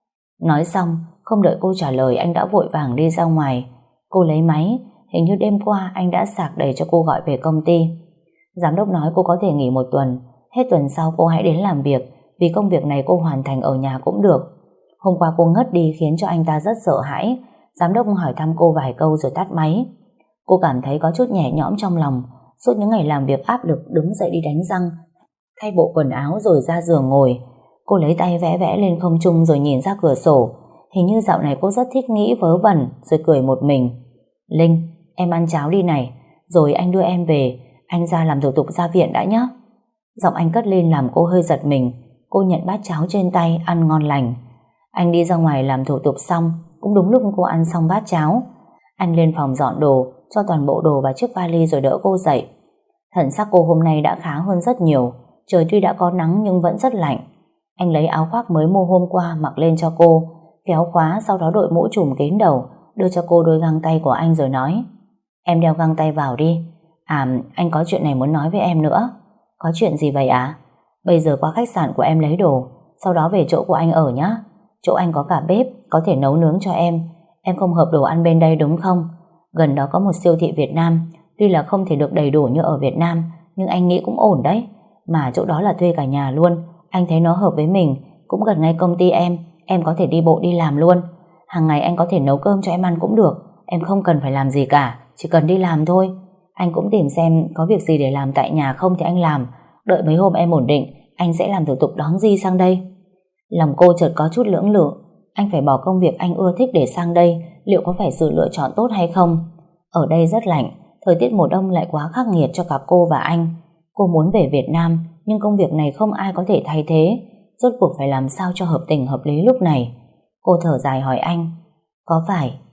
S1: Nói xong, không đợi cô trả lời anh đã vội vàng đi ra ngoài. Cô lấy máy, hình như đêm qua anh đã sạc đầy cho cô gọi về công ty. Giám đốc nói cô có thể nghỉ một tuần, hết tuần sau cô hãy đến làm việc, vì công việc này cô hoàn thành ở nhà cũng được. Hôm qua cô ngất đi khiến cho anh ta rất sợ hãi. Giám đốc hỏi thăm cô vài câu rồi tắt máy. Cô cảm thấy có chút nhẹ nhõm trong lòng. Suốt những ngày làm việc áp lực đứng dậy đi đánh răng, thay bộ quần áo rồi ra giường ngồi. Cô lấy tay vẽ vẽ lên không trung rồi nhìn ra cửa sổ. Hình như dạo này cô rất thích nghĩ vớ vẩn, rồi cười một mình. Linh, em ăn cháo đi này, rồi anh đưa em về. Anh ra làm thủ tục ra viện đã nhé. Giọng anh cất lên làm cô hơi giật mình. Cô nhận bát cháo trên tay, ăn ngon lành. Anh đi ra ngoài làm thủ tục xong, cũng đúng lúc cô ăn xong bát cháo. Anh lên phòng dọn đồ, cho toàn bộ đồ vào chiếc vali rồi đỡ cô dậy. Thần sắc cô hôm nay đã khá hơn rất nhiều. Trời tuy đã có nắng nhưng vẫn rất lạnh. Anh lấy áo khoác mới mua hôm qua mặc lên cho cô, kéo khóa, sau đó đội mũ trùm kín đầu, đưa cho cô đôi găng tay của anh rồi nói, em đeo găng tay vào đi. À, anh có chuyện này muốn nói với em nữa. Có chuyện gì vậy ạ? Bây giờ qua khách sạn của em lấy đồ, sau đó về chỗ của anh ở nhé. Chỗ anh có cả bếp, có thể nấu nướng cho em. Em không hợp đồ ăn bên đây đúng không? Gần đó có một siêu thị Việt Nam, tuy là không thể được đầy đủ như ở Việt Nam, nhưng anh nghĩ cũng ổn đấy. Mà chỗ đó là thuê cả nhà luôn. Anh thấy nó hợp với mình, cũng gần ngay công ty em có thể đi bộ đi làm luôn. Hàng ngày anh có thể nấu cơm cho em ăn cũng được. Em không cần phải làm gì cả, chỉ cần đi làm thôi. Anh cũng tìm xem có việc gì để làm tại nhà không thì anh làm. Đợi mấy hôm em ổn định, anh sẽ làm thủ tục đón Di sang đây. Lòng cô chợt có chút lưỡng lự. Anh phải bỏ công việc anh ưa thích để sang đây, liệu có phải sự lựa chọn tốt hay không? Ở đây rất lạnh, thời tiết mùa đông lại quá khắc nghiệt cho cả cô và anh. Cô muốn về Việt Nam, nhưng công việc này không ai có thể thay thế. Rốt cuộc phải làm sao cho hợp tình hợp lý lúc này. Cô thở dài hỏi anh, có phải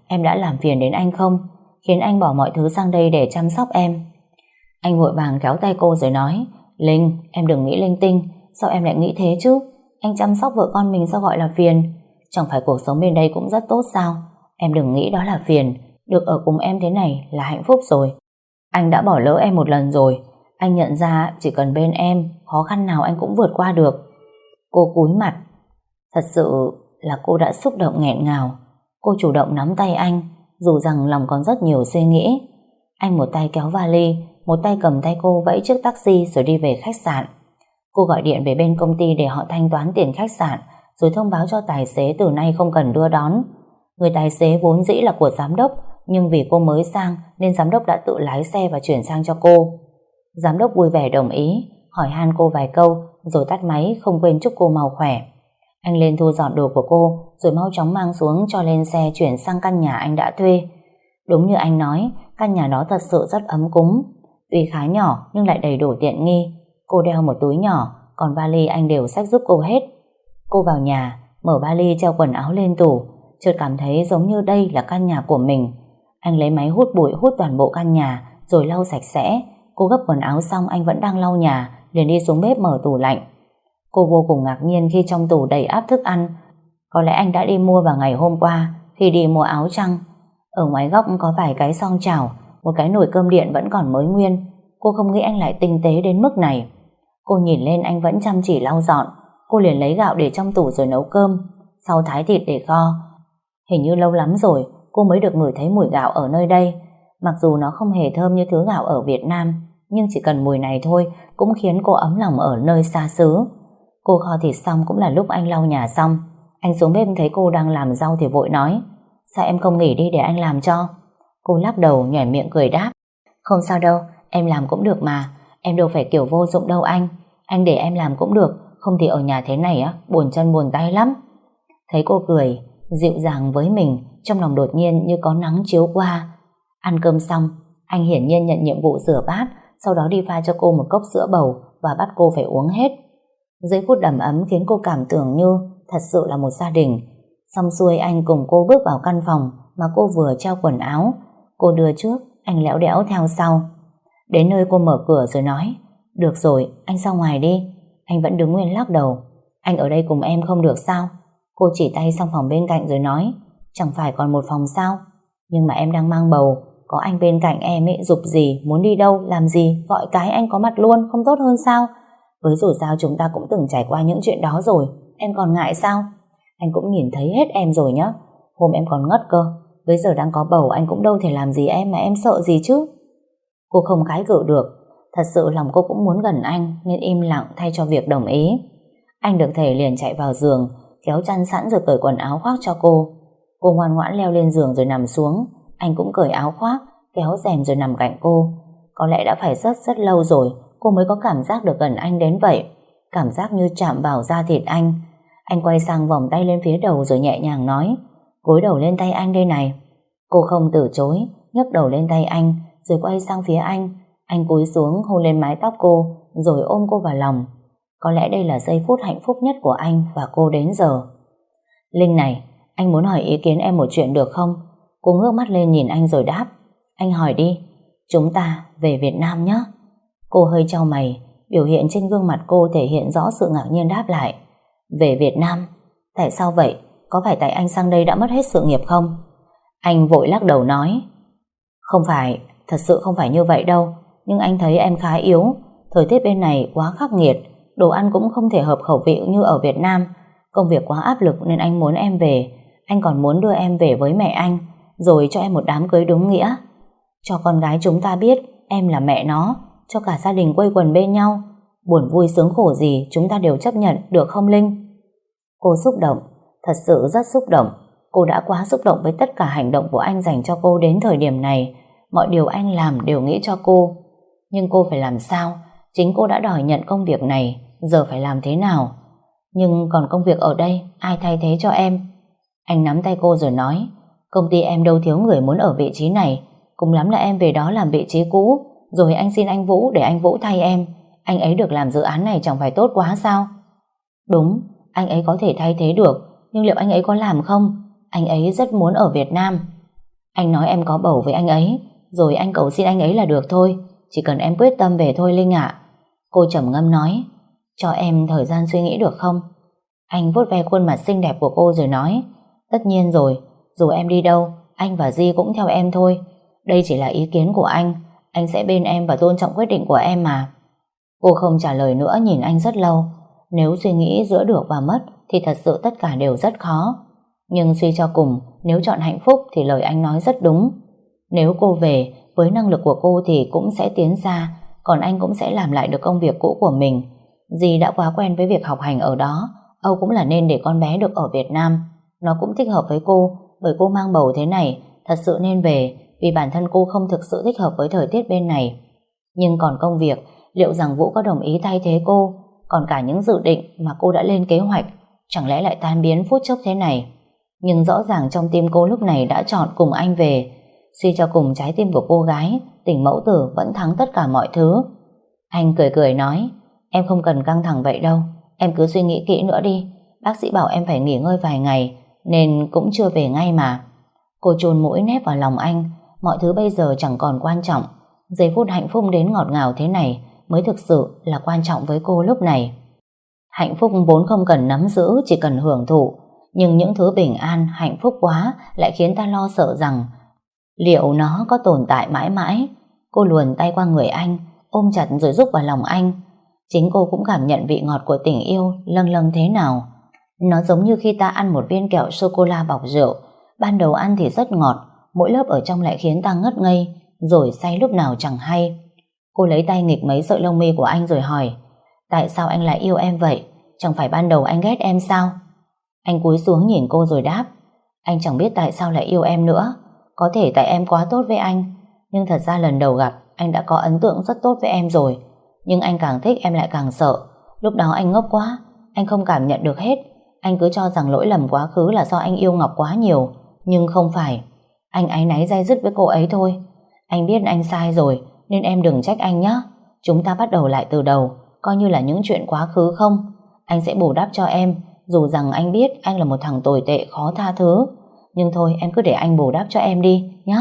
S1: em đã làm phiền đến anh không? Khiến anh bỏ mọi thứ sang đây để chăm sóc em. Anh vội vàng kéo tay cô rồi nói, Linh, em đừng nghĩ linh tinh. Sao em lại nghĩ thế chứ? Anh chăm sóc vợ con mình sao gọi là phiền? Chẳng phải cuộc sống bên đây cũng rất tốt sao? Em đừng nghĩ đó là phiền. Được ở cùng em thế này là hạnh phúc rồi. Anh đã bỏ lỡ em một lần rồi. Anh nhận ra chỉ cần bên em, khó khăn nào anh cũng vượt qua được. Cô cúi mặt. Thật sự là cô đã xúc động nghẹn ngào. Cô chủ động nắm tay anh, dù rằng lòng còn rất nhiều suy nghĩ. Anh một tay kéo vali, một tay cầm tay cô vẫy chiếc taxi rồi đi về khách sạn. Cô gọi điện về bên công ty để họ thanh toán tiền khách sạn, rồi thông báo cho tài xế từ nay không cần đưa đón. Người tài xế vốn dĩ là của giám đốc, nhưng vì cô mới sang nên giám đốc đã tự lái xe và chuyển sang cho cô. Giám đốc vui vẻ đồng ý, hỏi han cô vài câu rồi tắt máy, không quên chúc cô mau khỏe. Anh lên thu dọn đồ của cô rồi mau chóng mang xuống cho lên xe chuyển sang căn nhà anh đã thuê. Đúng như anh nói, căn nhà đó thật sự rất ấm cúng. Tuy khá nhỏ nhưng lại đầy đủ tiện nghi. Cô đeo một túi nhỏ, còn vali anh đều xách giúp cô hết. Cô vào nhà, mở vali treo quần áo lên tủ, chợt cảm thấy giống như đây là căn nhà của mình. Anh lấy máy hút bụi hút toàn bộ căn nhà rồi lau sạch sẽ. Cô gấp quần áo xong anh vẫn đang lau nhà, liền đi xuống bếp mở tủ lạnh. Cô vô cùng ngạc nhiên khi trong tủ đầy ắp thức ăn. Có lẽ anh đã đi mua vào ngày hôm qua khi đi mua áo chăng. Ở ngoài góc có vài cái xoong chảo, một cái nồi cơm điện vẫn còn mới nguyên. Cô không nghĩ anh lại tinh tế đến mức này. Cô nhìn lên anh vẫn chăm chỉ lau dọn. Cô liền lấy gạo để trong tủ rồi nấu cơm, sau thái thịt để kho. Hình như lâu lắm rồi cô mới được ngửi thấy mùi gạo ở nơi đây. Mặc dù nó không hề thơm như thứ gạo ở Việt Nam, nhưng chỉ cần mùi này thôi cũng khiến cô ấm lòng ở nơi xa xứ. Cô kho thịt xong cũng là lúc anh lau nhà xong. Anh xuống bếp thấy cô đang làm rau thì vội nói, sao em không nghỉ đi để anh làm cho? Cô lắc đầu nhoẻn miệng cười đáp, không sao đâu, em làm cũng được mà. Em đâu phải kiểu vô dụng đâu anh. Anh để em làm cũng được, không thì ở nhà thế này á buồn chân buồn tay lắm. Thấy cô cười dịu dàng với mình, trong lòng đột nhiên như có nắng chiếu qua. Ăn cơm xong, anh hiển nhiên nhận nhiệm vụ rửa bát, sau đó đi pha cho cô một cốc sữa bầu và bắt cô phải uống hết. Giây phút đầm ấm khiến cô cảm tưởng như thật sự là một gia đình. Xong xuôi anh cùng cô bước vào căn phòng mà cô vừa treo quần áo. Cô đưa trước, anh lẽo đẽo theo sau. Đến nơi cô mở cửa rồi nói, được rồi, anh ra ngoài đi. Anh vẫn đứng nguyên lắc đầu. Anh ở đây cùng em không được sao? Cô chỉ tay sang phòng bên cạnh rồi nói, chẳng phải còn một phòng sao? Nhưng mà em đang mang bầu, có anh bên cạnh em ấy, giục gì, muốn đi đâu, làm gì, gọi cái anh có mặt luôn, không tốt hơn sao? Với dù sao chúng ta cũng từng trải qua những chuyện đó rồi, em còn ngại sao? Anh cũng nhìn thấy hết em rồi nhá. Hôm em còn ngất cơ, bây giờ đang có bầu anh cũng đâu thể làm gì em mà em sợ gì chứ? Cô không kháng cự được. Thật sự lòng cô cũng muốn gần anh nên im lặng thay cho việc đồng ý. Anh được thể liền chạy vào giường, kéo chăn sẵn rồi cởi quần áo khoác cho cô. Cô ngoan ngoãn leo lên giường rồi nằm xuống. Anh cũng cởi áo khoác, kéo rèm rồi nằm cạnh cô. Có lẽ đã phải rất rất lâu rồi cô mới có cảm giác được gần anh đến vậy. Cảm giác như chạm vào da thịt anh. Anh quay sang vòng tay lên phía đầu rồi nhẹ nhàng nói, gối đầu lên tay anh đây này. Cô không từ chối, nhấc đầu lên tay anh rồi quay sang phía anh. Anh cúi xuống hôn lên mái tóc cô rồi ôm cô vào lòng. Có lẽ đây là giây phút hạnh phúc nhất của anh và cô đến giờ. Linh này, anh muốn hỏi ý kiến em một chuyện được không? Cô ngước mắt lên nhìn anh rồi đáp, anh hỏi đi. Chúng ta về Việt Nam nhé. Cô hơi chau mày, biểu hiện trên gương mặt cô thể hiện rõ sự ngạc nhiên đáp lại. Về Việt Nam? Tại sao vậy? Có phải tại anh sang đây đã mất hết sự nghiệp không? Anh vội lắc đầu nói, không phải, thật sự không phải như vậy đâu. Nhưng anh thấy em khá yếu. Thời tiết bên này quá khắc nghiệt, đồ ăn cũng không thể hợp khẩu vị như ở Việt Nam. Công việc quá áp lực nên anh muốn em về. Anh còn muốn đưa em về với mẹ anh, rồi cho em một đám cưới đúng nghĩa. Cho con gái chúng ta biết em là mẹ nó, cho cả gia đình quây quần bên nhau. Buồn vui sướng khổ gì chúng ta đều chấp nhận, được không Linh? Cô xúc động, thật sự rất xúc động. Cô đã quá xúc động với tất cả hành động của anh dành cho cô đến thời điểm này. Mọi điều anh làm đều nghĩ cho cô. Nhưng cô phải làm sao? Chính cô đã đòi nhận công việc này, giờ phải làm thế nào? Nhưng còn công việc ở đây, ai thay thế cho em? Anh nắm tay cô rồi nói, công ty em đâu thiếu người muốn ở vị trí này. Cùng lắm là em về đó làm vị trí cũ, rồi anh xin anh Vũ để anh Vũ thay em. Anh ấy được làm dự án này chẳng phải tốt quá sao? Đúng, anh ấy có thể thay thế được, nhưng liệu anh ấy có làm không? Anh ấy rất muốn ở Việt Nam. Anh nói em có bầu với anh ấy, rồi anh cầu xin anh ấy là được thôi. Chỉ cần em quyết tâm về thôi Linh ạ. Cô trầm ngâm nói, cho em thời gian suy nghĩ được không? Anh vuốt ve khuôn mặt xinh đẹp của cô rồi nói, tất nhiên rồi, dù em đi đâu, anh và Di cũng theo em thôi. Đây chỉ là ý kiến của anh sẽ bên em và tôn trọng quyết định của em mà. Cô không trả lời nữa, nhìn anh rất lâu. Nếu suy nghĩ giữa được và mất thì thật sự tất cả đều rất khó. Nhưng suy cho cùng, nếu chọn hạnh phúc thì lời anh nói rất đúng. Nếu cô về, với năng lực của cô thì cũng sẽ tiến xa, còn anh cũng sẽ làm lại được công việc cũ của mình. Dì đã quá quen với việc học hành ở đó, Âu cũng là nên để con bé được ở Việt Nam. Nó cũng thích hợp với cô, bởi cô mang bầu thế này, thật sự nên về, vì bản thân cô không thực sự thích hợp với thời tiết bên này. Nhưng còn công việc, liệu rằng Vũ có đồng ý thay thế cô? Còn cả những dự định mà cô đã lên kế hoạch, chẳng lẽ lại tan biến phút chốc thế này? Nhưng rõ ràng trong tim cô lúc này đã chọn cùng anh về. Suy cho cùng, trái tim của cô gái, tình mẫu tử vẫn thắng tất cả mọi thứ. Anh cười cười nói, em không cần căng thẳng vậy đâu, em cứ suy nghĩ kỹ nữa đi. Bác sĩ bảo em phải nghỉ ngơi vài ngày, nên cũng chưa về ngay mà. Cô chôn mũi nép vào lòng anh. Mọi thứ bây giờ chẳng còn quan trọng. Giây phút hạnh phúc đến ngọt ngào thế này mới thực sự là quan trọng với cô lúc này. Hạnh phúc vốn không cần nắm giữ, chỉ cần hưởng thụ. Nhưng những thứ bình an, hạnh phúc quá lại khiến ta lo sợ rằng liệu nó có tồn tại mãi mãi. Cô luồn tay qua người anh, ôm chặt rồi rúc vào lòng anh. Chính cô cũng cảm nhận vị ngọt của tình yêu lâng lâng thế nào. Nó giống như khi ta ăn một viên kẹo sô-cô-la bọc rượu. Ban đầu ăn thì rất ngọt, mỗi lớp ở trong lại khiến ta ngất ngây, rồi say lúc nào chẳng hay. Cô lấy tay nghịch mấy sợi lông mi của anh rồi hỏi, tại sao anh lại yêu em vậy? Chẳng phải ban đầu anh ghét em sao? Anh cúi xuống nhìn cô rồi đáp, anh chẳng biết tại sao lại yêu em nữa. Có thể tại em quá tốt với anh, nhưng thật ra lần đầu gặp anh đã có ấn tượng rất tốt với em rồi. Nhưng anh càng thích em lại càng sợ. Lúc đó anh ngốc quá, anh không cảm nhận được hết. Anh cứ cho rằng lỗi lầm quá khứ là do anh yêu Ngọc quá nhiều, nhưng không phải. Anh áy náy day dứt với cô ấy thôi. Anh biết anh sai rồi, nên em đừng trách anh nhé. Chúng ta bắt đầu lại từ đầu, coi như là những chuyện quá khứ không. Anh sẽ bù đắp cho em, dù rằng anh biết anh là một thằng tồi tệ khó tha thứ. Nhưng thôi, em cứ để anh bù đắp cho em đi nhé.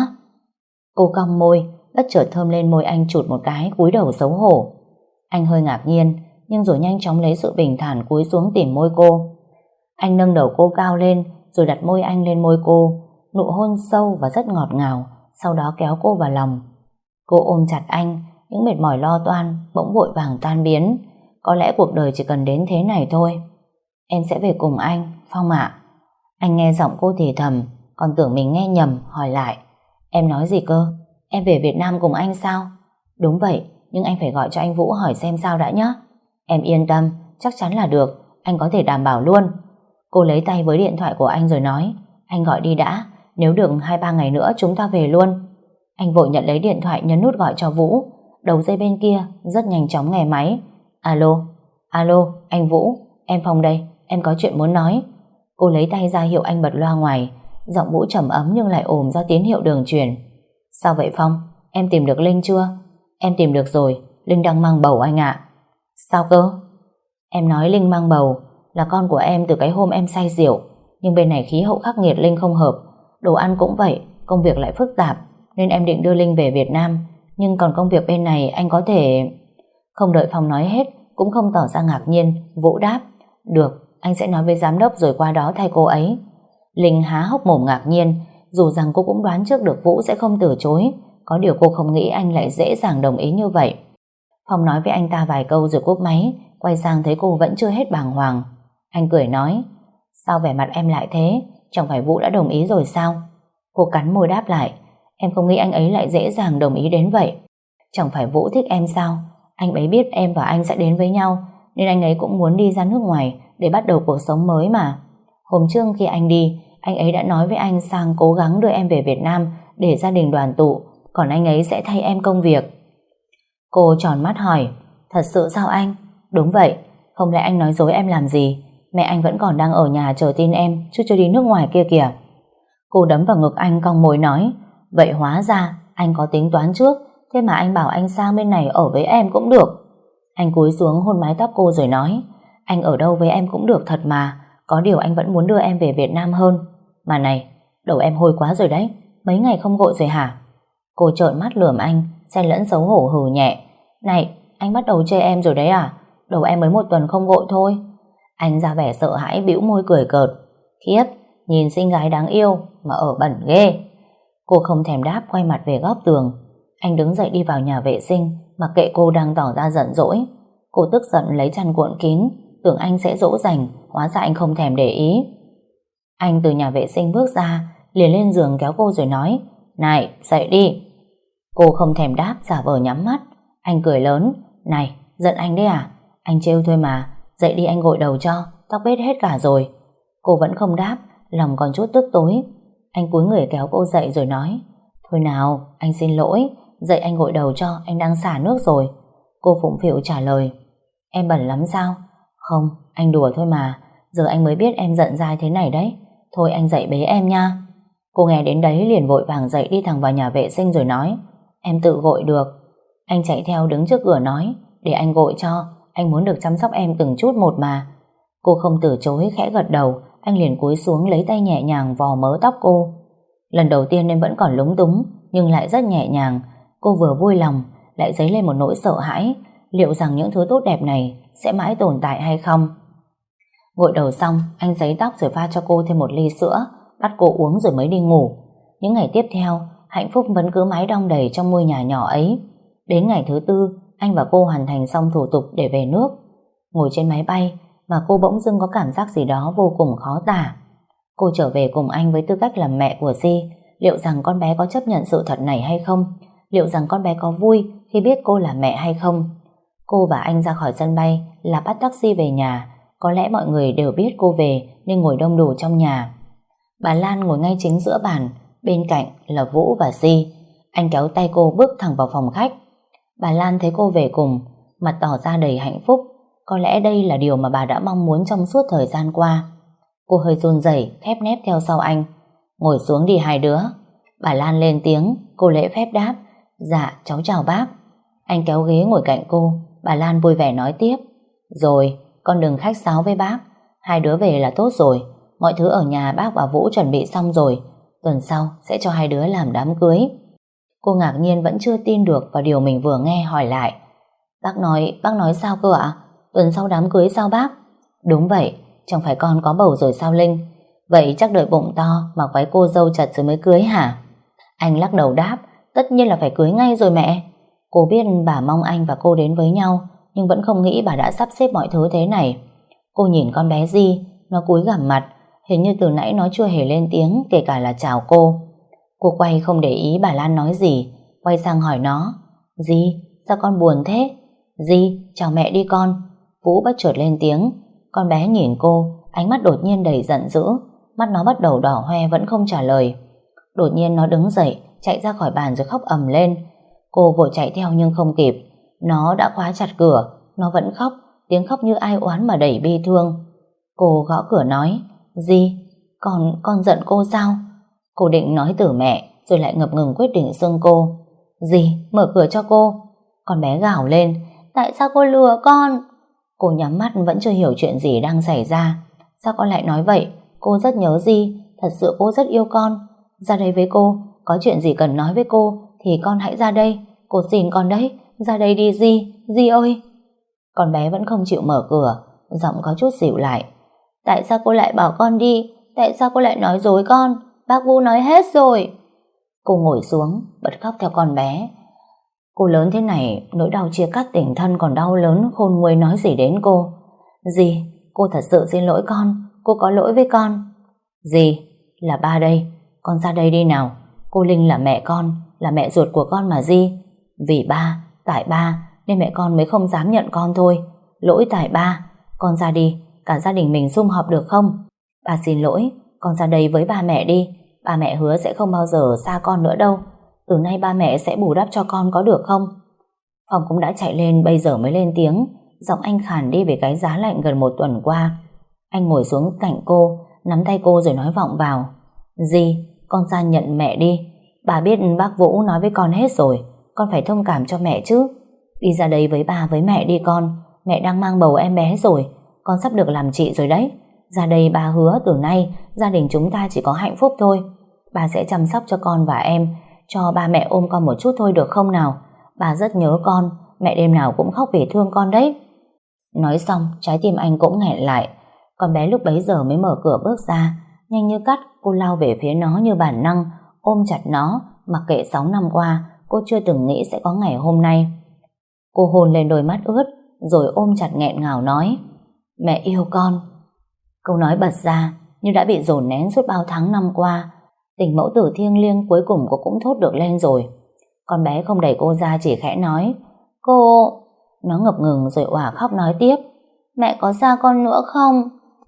S1: Cô cong môi, bất chợt thơm lên môi anh chụt một cái, cúi đầu xấu hổ. Anh hơi ngạc nhiên, nhưng rồi nhanh chóng lấy sự bình thản cúi xuống tìm môi cô. Anh nâng đầu cô cao lên, rồi đặt môi anh lên môi cô, nụ hôn sâu và rất ngọt ngào, sau đó kéo cô vào lòng. Cô ôm chặt anh, những mệt mỏi lo toan bỗng vội vàng tan biến. Có lẽ cuộc đời chỉ cần đến thế này thôi. Em sẽ về cùng anh, Phong ạ. Anh nghe giọng cô thì thầm, còn tưởng mình nghe nhầm, hỏi lại, em nói gì cơ? Em về Việt Nam cùng anh sao? Đúng vậy, nhưng anh phải gọi cho anh Vũ hỏi xem sao đã nhé. Em yên tâm, chắc chắn là được, anh có thể đảm bảo luôn. Cô lấy tay với điện thoại của anh rồi nói, anh gọi đi đã, nếu được 2-3 ngày nữa chúng ta về luôn. Anh vội nhận lấy điện thoại, nhấn nút gọi cho Vũ. Đầu dây bên kia rất nhanh chóng nghe máy. Alo, alo, anh Vũ, em Phong đây, em có chuyện muốn nói. Cô lấy tay ra hiệu anh bật loa ngoài. Giọng Vũ trầm ấm nhưng lại ồm do tín hiệu đường truyền. Sao vậy Phong, em tìm được Linh chưa? Em tìm được rồi, Linh đang mang bầu anh ạ. Sao cơ? Em nói Linh mang bầu là con của em từ cái hôm em say rượu. Nhưng bên này khí hậu khắc nghiệt, Linh không hợp. Đồ ăn cũng vậy, công việc lại phức tạp, nên em định đưa Linh về Việt Nam. Nhưng còn công việc bên này anh có thể... Không đợi Phong nói hết, cũng không tỏ ra ngạc nhiên, Vũ đáp, được, anh sẽ nói với giám đốc rồi qua đó thay cô ấy. Linh há hốc mồm ngạc nhiên, dù rằng cô cũng đoán trước được Vũ sẽ không từ chối. Có điều cô không nghĩ anh lại dễ dàng đồng ý như vậy. Phong nói với anh ta vài câu rồi cúp máy, quay sang thấy cô vẫn chưa hết bàng hoàng. Anh cười nói, sao vẻ mặt em lại thế? Chẳng phải Vũ đã đồng ý rồi sao? Cô cắn môi đáp lại, em không nghĩ anh ấy lại dễ dàng đồng ý đến vậy. Chẳng phải Vũ thích em sao? Anh ấy biết em và anh sẽ đến với nhau, nên anh ấy cũng muốn đi ra nước ngoài để bắt đầu cuộc sống mới mà. Hôm trước khi anh đi, anh ấy đã nói với anh sang cố gắng đưa em về Việt Nam để gia đình đoàn tụ, còn anh ấy sẽ thay em công việc. Cô tròn mắt hỏi, thật sự sao anh? Đúng vậy, không lẽ anh nói dối em làm gì? Mẹ anh vẫn còn đang ở nhà chờ tin em, chứ chưa đi nước ngoài kia kìa. Cô đấm vào ngực anh, cong môi nói, vậy hóa ra anh có tính toán trước, thế mà anh bảo anh sang bên này ở với em cũng được. Anh cúi xuống hôn mái tóc cô rồi nói, anh ở đâu với em cũng được thật mà, có điều anh vẫn muốn đưa em về Việt Nam hơn. Mà này, đầu em hôi quá rồi đấy, mấy ngày không gội rồi hả? Cô trợn mắt lườm anh, xen lẫn xấu hổ hừ nhẹ. Này, anh bắt đầu chê em rồi đấy à? Đầu em mới 1 tuần không gội thôi. Anh ra vẻ sợ hãi bĩu môi cười cợt. Khiếp, nhìn xinh gái đáng yêu mà ở bẩn ghê. Cô không thèm đáp, quay mặt về góc tường. Anh đứng dậy đi vào nhà vệ sinh, mặc kệ cô đang tỏ ra giận dỗi. Cô tức giận lấy chăn cuộn kín, tưởng anh sẽ dỗ dành, hóa ra anh không thèm để ý. Anh từ nhà vệ sinh bước ra, liền lên giường kéo cô rồi nói, này, dậy đi. Cô không thèm đáp, giả vờ nhắm mắt. Anh cười lớn, này, giận anh đấy à? Anh trêu thôi mà, dậy đi anh gội đầu cho, tóc bết hết cả rồi. Cô vẫn không đáp, lòng còn chút tức tối. Anh cúi người kéo cô dậy rồi nói, thôi nào, anh xin lỗi, dậy anh gội đầu cho, anh đang xả nước rồi. Cô phụng phịu trả lời, em bẩn lắm sao? Không, anh đùa thôi mà, giờ anh mới biết em giận dai thế này đấy. Thôi anh dậy bế em nha. Cô nghe đến đấy liền vội vàng dậy đi thẳng vào nhà vệ sinh rồi nói, em tự gội được. Anh chạy theo đứng trước cửa nói, để anh gội cho, anh muốn được chăm sóc em từng chút một mà. Cô không từ chối, khẽ gật đầu. Anh liền cúi xuống lấy tay nhẹ nhàng vò mớ tóc cô. Lần đầu tiên nên vẫn còn lúng túng, nhưng lại rất nhẹ nhàng. Cô vừa vui lòng, lại dấy lên một nỗi sợ hãi, liệu rằng những thứ tốt đẹp này sẽ mãi tồn tại hay không. Gội đầu xong, anh giấy tóc rồi pha cho cô thêm một ly sữa, bắt cô uống rồi mới đi ngủ. Những ngày tiếp theo, hạnh phúc vẫn cứ mãi đong đầy trong ngôi nhà nhỏ ấy. Đến ngày thứ 4, anh và cô hoàn thành xong thủ tục để về nước. Ngồi trên máy bay mà cô bỗng dưng có cảm giác gì đó vô cùng khó tả. Cô trở về cùng anh với tư cách là mẹ của Di. Liệu rằng con bé có chấp nhận sự thật này hay không? Liệu rằng con bé có vui khi biết cô là mẹ hay không? Cô và anh ra khỏi sân bay là bắt taxi về nhà. Có lẽ mọi người đều biết cô về nên ngồi đông đủ trong nhà. Bà Lan ngồi ngay chính giữa bàn, bên cạnh là Vũ và Di. Anh kéo tay cô bước thẳng vào phòng khách. Bà Lan thấy cô về cùng, mặt tỏ ra đầy hạnh phúc. Có lẽ đây là điều mà bà đã mong muốn trong suốt thời gian qua. Cô hơi run rẩy, khép nép theo sau anh. Ngồi xuống đi hai đứa. Bà Lan lên tiếng, cô lễ phép đáp, dạ cháu chào bác. Anh kéo ghế ngồi cạnh cô. Bà Lan vui vẻ nói tiếp, rồi con đừng khách sáo với bác, hai đứa về là tốt rồi. Mọi thứ ở nhà bác và Vũ chuẩn bị xong rồi, tuần sau sẽ cho hai đứa làm đám cưới. Cô ngạc nhiên vẫn chưa tin được vào điều mình vừa nghe, hỏi lại, bác nói sao cơ ạ? Tuần sau đám cưới sao bác? Đúng vậy, chẳng phải con có bầu rồi sao Linh? Vậy chắc đợi bụng to, mặc váy cô dâu chật rồi mới cưới hả? Anh lắc đầu đáp, tất nhiên là phải cưới ngay rồi mẹ. Cô biết bà mong anh và cô đến với nhau, nhưng vẫn không nghĩ bà đã sắp xếp mọi thứ thế này. Cô nhìn con bé Di, nó cúi gằm mặt, hình như từ nãy nó chưa hề lên tiếng, kể cả là chào cô. Cô quay không để ý bà Lan nói gì, quay sang hỏi nó, Di, sao con buồn thế? Di, chào mẹ đi con. Vũ bất chợt lên tiếng. Con bé nhìn cô, ánh mắt đột nhiên đầy giận dữ, mắt nó bắt đầu đỏ hoe vẫn không trả lời. Đột nhiên nó đứng dậy, chạy ra khỏi bàn rồi khóc ầm lên. Cô vội chạy theo nhưng không kịp. Nó đã khóa chặt cửa, nó vẫn khóc, tiếng khóc như ai oán mà đầy bi thương. Cô gõ cửa nói, Di, con giận cô sao? Cô định nói từ mẹ, rồi lại ngập ngừng quyết định xưng cô. Di, mở cửa cho cô. Con bé gào lên, tại sao cô lừa con? Cô nhắm mắt vẫn chưa hiểu chuyện gì đang xảy ra. Sao con lại nói vậy? Cô rất nhớ Di, thật sự cô rất yêu con. Ra đây với cô, có chuyện gì cần nói với cô thì con hãy ra đây. Cô xin con đấy, ra đây đi Di, Di ơi. Con bé vẫn không chịu mở cửa, giọng có chút dịu lại. Tại sao cô lại bảo con đi? Tại sao cô lại nói dối con? Bác Vũ nói hết rồi. Cô ngồi xuống, bật khóc theo con bé. Cô lớn thế này, nỗi đau chia cắt tình thân còn đau lớn khôn nguôi nói gì đến cô. Dì, cô thật sự xin lỗi con, cô có lỗi với con. Dì, là ba đây, con ra đây đi nào. Cô Linh là mẹ con, là mẹ ruột của con mà Di. Vì ba, tại ba, nên mẹ con mới không dám nhận con thôi. Lỗi tại ba, con ra đi, cả gia đình mình sum họp được không? Ba xin lỗi, con ra đây với ba mẹ đi. Ba mẹ hứa sẽ không bao giờ xa con nữa đâu. Từ nay ba mẹ sẽ bù đắp cho con có được không? Phong cũng đã chạy lên, bây giờ mới lên tiếng. Giọng anh khàn đi về cái giá lạnh gần 1 tuần qua. Anh ngồi xuống cạnh cô, nắm tay cô rồi nói vọng vào. Di, con ra nhận mẹ đi. Bà biết bác Vũ nói với con hết rồi, con phải thông cảm cho mẹ chứ. Đi ra đây với bà với mẹ đi con. Mẹ đang mang bầu em bé rồi, con sắp được làm chị rồi đấy. Ra đây bà hứa từ nay gia đình chúng ta chỉ có hạnh phúc thôi. Bà sẽ chăm sóc cho con và em, cho ba mẹ ôm con một chút thôi được không nào? Bà rất nhớ con, mẹ đêm nào cũng khóc vì thương con đấy. Nói xong, trái tim anh cũng nghẹn lại. Con bé lúc bấy giờ mới mở cửa bước ra. Nhanh như cắt, cô lao về phía nó như bản năng, ôm chặt nó, mặc kệ 6 năm qua, cô chưa từng nghĩ sẽ có ngày hôm nay. Cô hôn lên đôi mắt ướt, rồi ôm chặt nghẹn ngào nói: mẹ yêu con. Câu nói bật ra như đã bị dồn nén suốt bao tháng năm qua. Tình mẫu tử thiêng liêng cuối cùng cô cũng thốt được lên rồi. Con bé không đẩy cô ra, chỉ khẽ nói: cô... Nó ngập ngừng rồi òa khóc nói tiếp: mẹ có xa con nữa không?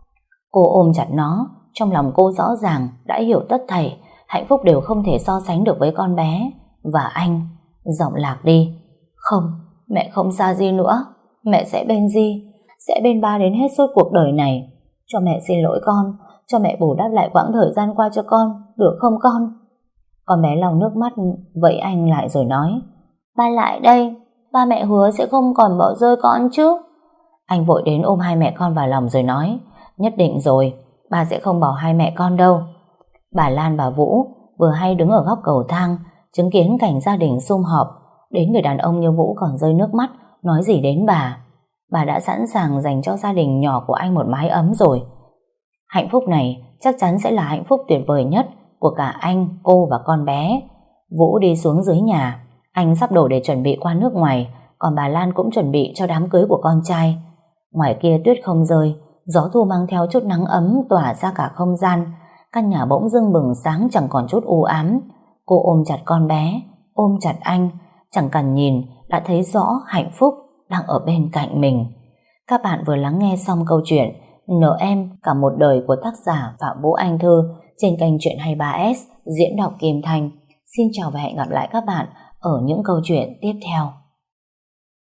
S1: Cô ôm chặt nó, trong lòng cô rõ ràng đã hiểu tất thảy. Hạnh phúc đều không thể so sánh được với con bé. Và anh, giọng lạc đi: không, mẹ không xa Di nữa. Mẹ sẽ bên Di, sẽ bên ba đến hết suốt cuộc đời này. Cho mẹ xin lỗi con, cho mẹ bù đắp lại quãng thời gian qua cho con, được không con? Con bé lau nước mắt vẫy anh lại rồi nói: ba lại đây, ba mẹ hứa sẽ không còn bỏ rơi con chứ. Anh vội đến ôm hai mẹ con vào lòng rồi nói: nhất định rồi, ba sẽ không bỏ hai mẹ con đâu. Bà Lan bà Vũ vừa hay đứng ở góc cầu thang, chứng kiến cảnh gia đình sum họp. Đến người đàn ông như Vũ còn rơi nước mắt, nói gì đến bà. Bà đã sẵn sàng dành cho gia đình nhỏ của anh một mái ấm rồi. Hạnh phúc này chắc chắn sẽ là hạnh phúc tuyệt vời nhất của cả anh, cô và con bé. Vũ đi xuống dưới nhà, anh sắp đổ để chuẩn bị qua nước ngoài, còn bà Lan cũng chuẩn bị cho đám cưới của con trai. Ngoài kia tuyết không rơi, gió thu mang theo chút nắng ấm tỏa ra cả không gian. Căn nhà bỗng dưng bừng sáng chẳng còn chút u ám. Cô ôm chặt con bé, ôm chặt anh, chẳng cần nhìn đã thấy rõ hạnh phúc đang ở bên cạnh mình. Các bạn vừa lắng nghe xong câu chuyện Nợ Em Cả Một Đời của tác giả Phạm Vũ Anh Thư trên kênh Chuyện 23S diễn đọc Kim Thanh. Xin chào và hẹn gặp lại các bạn ở những câu chuyện tiếp theo.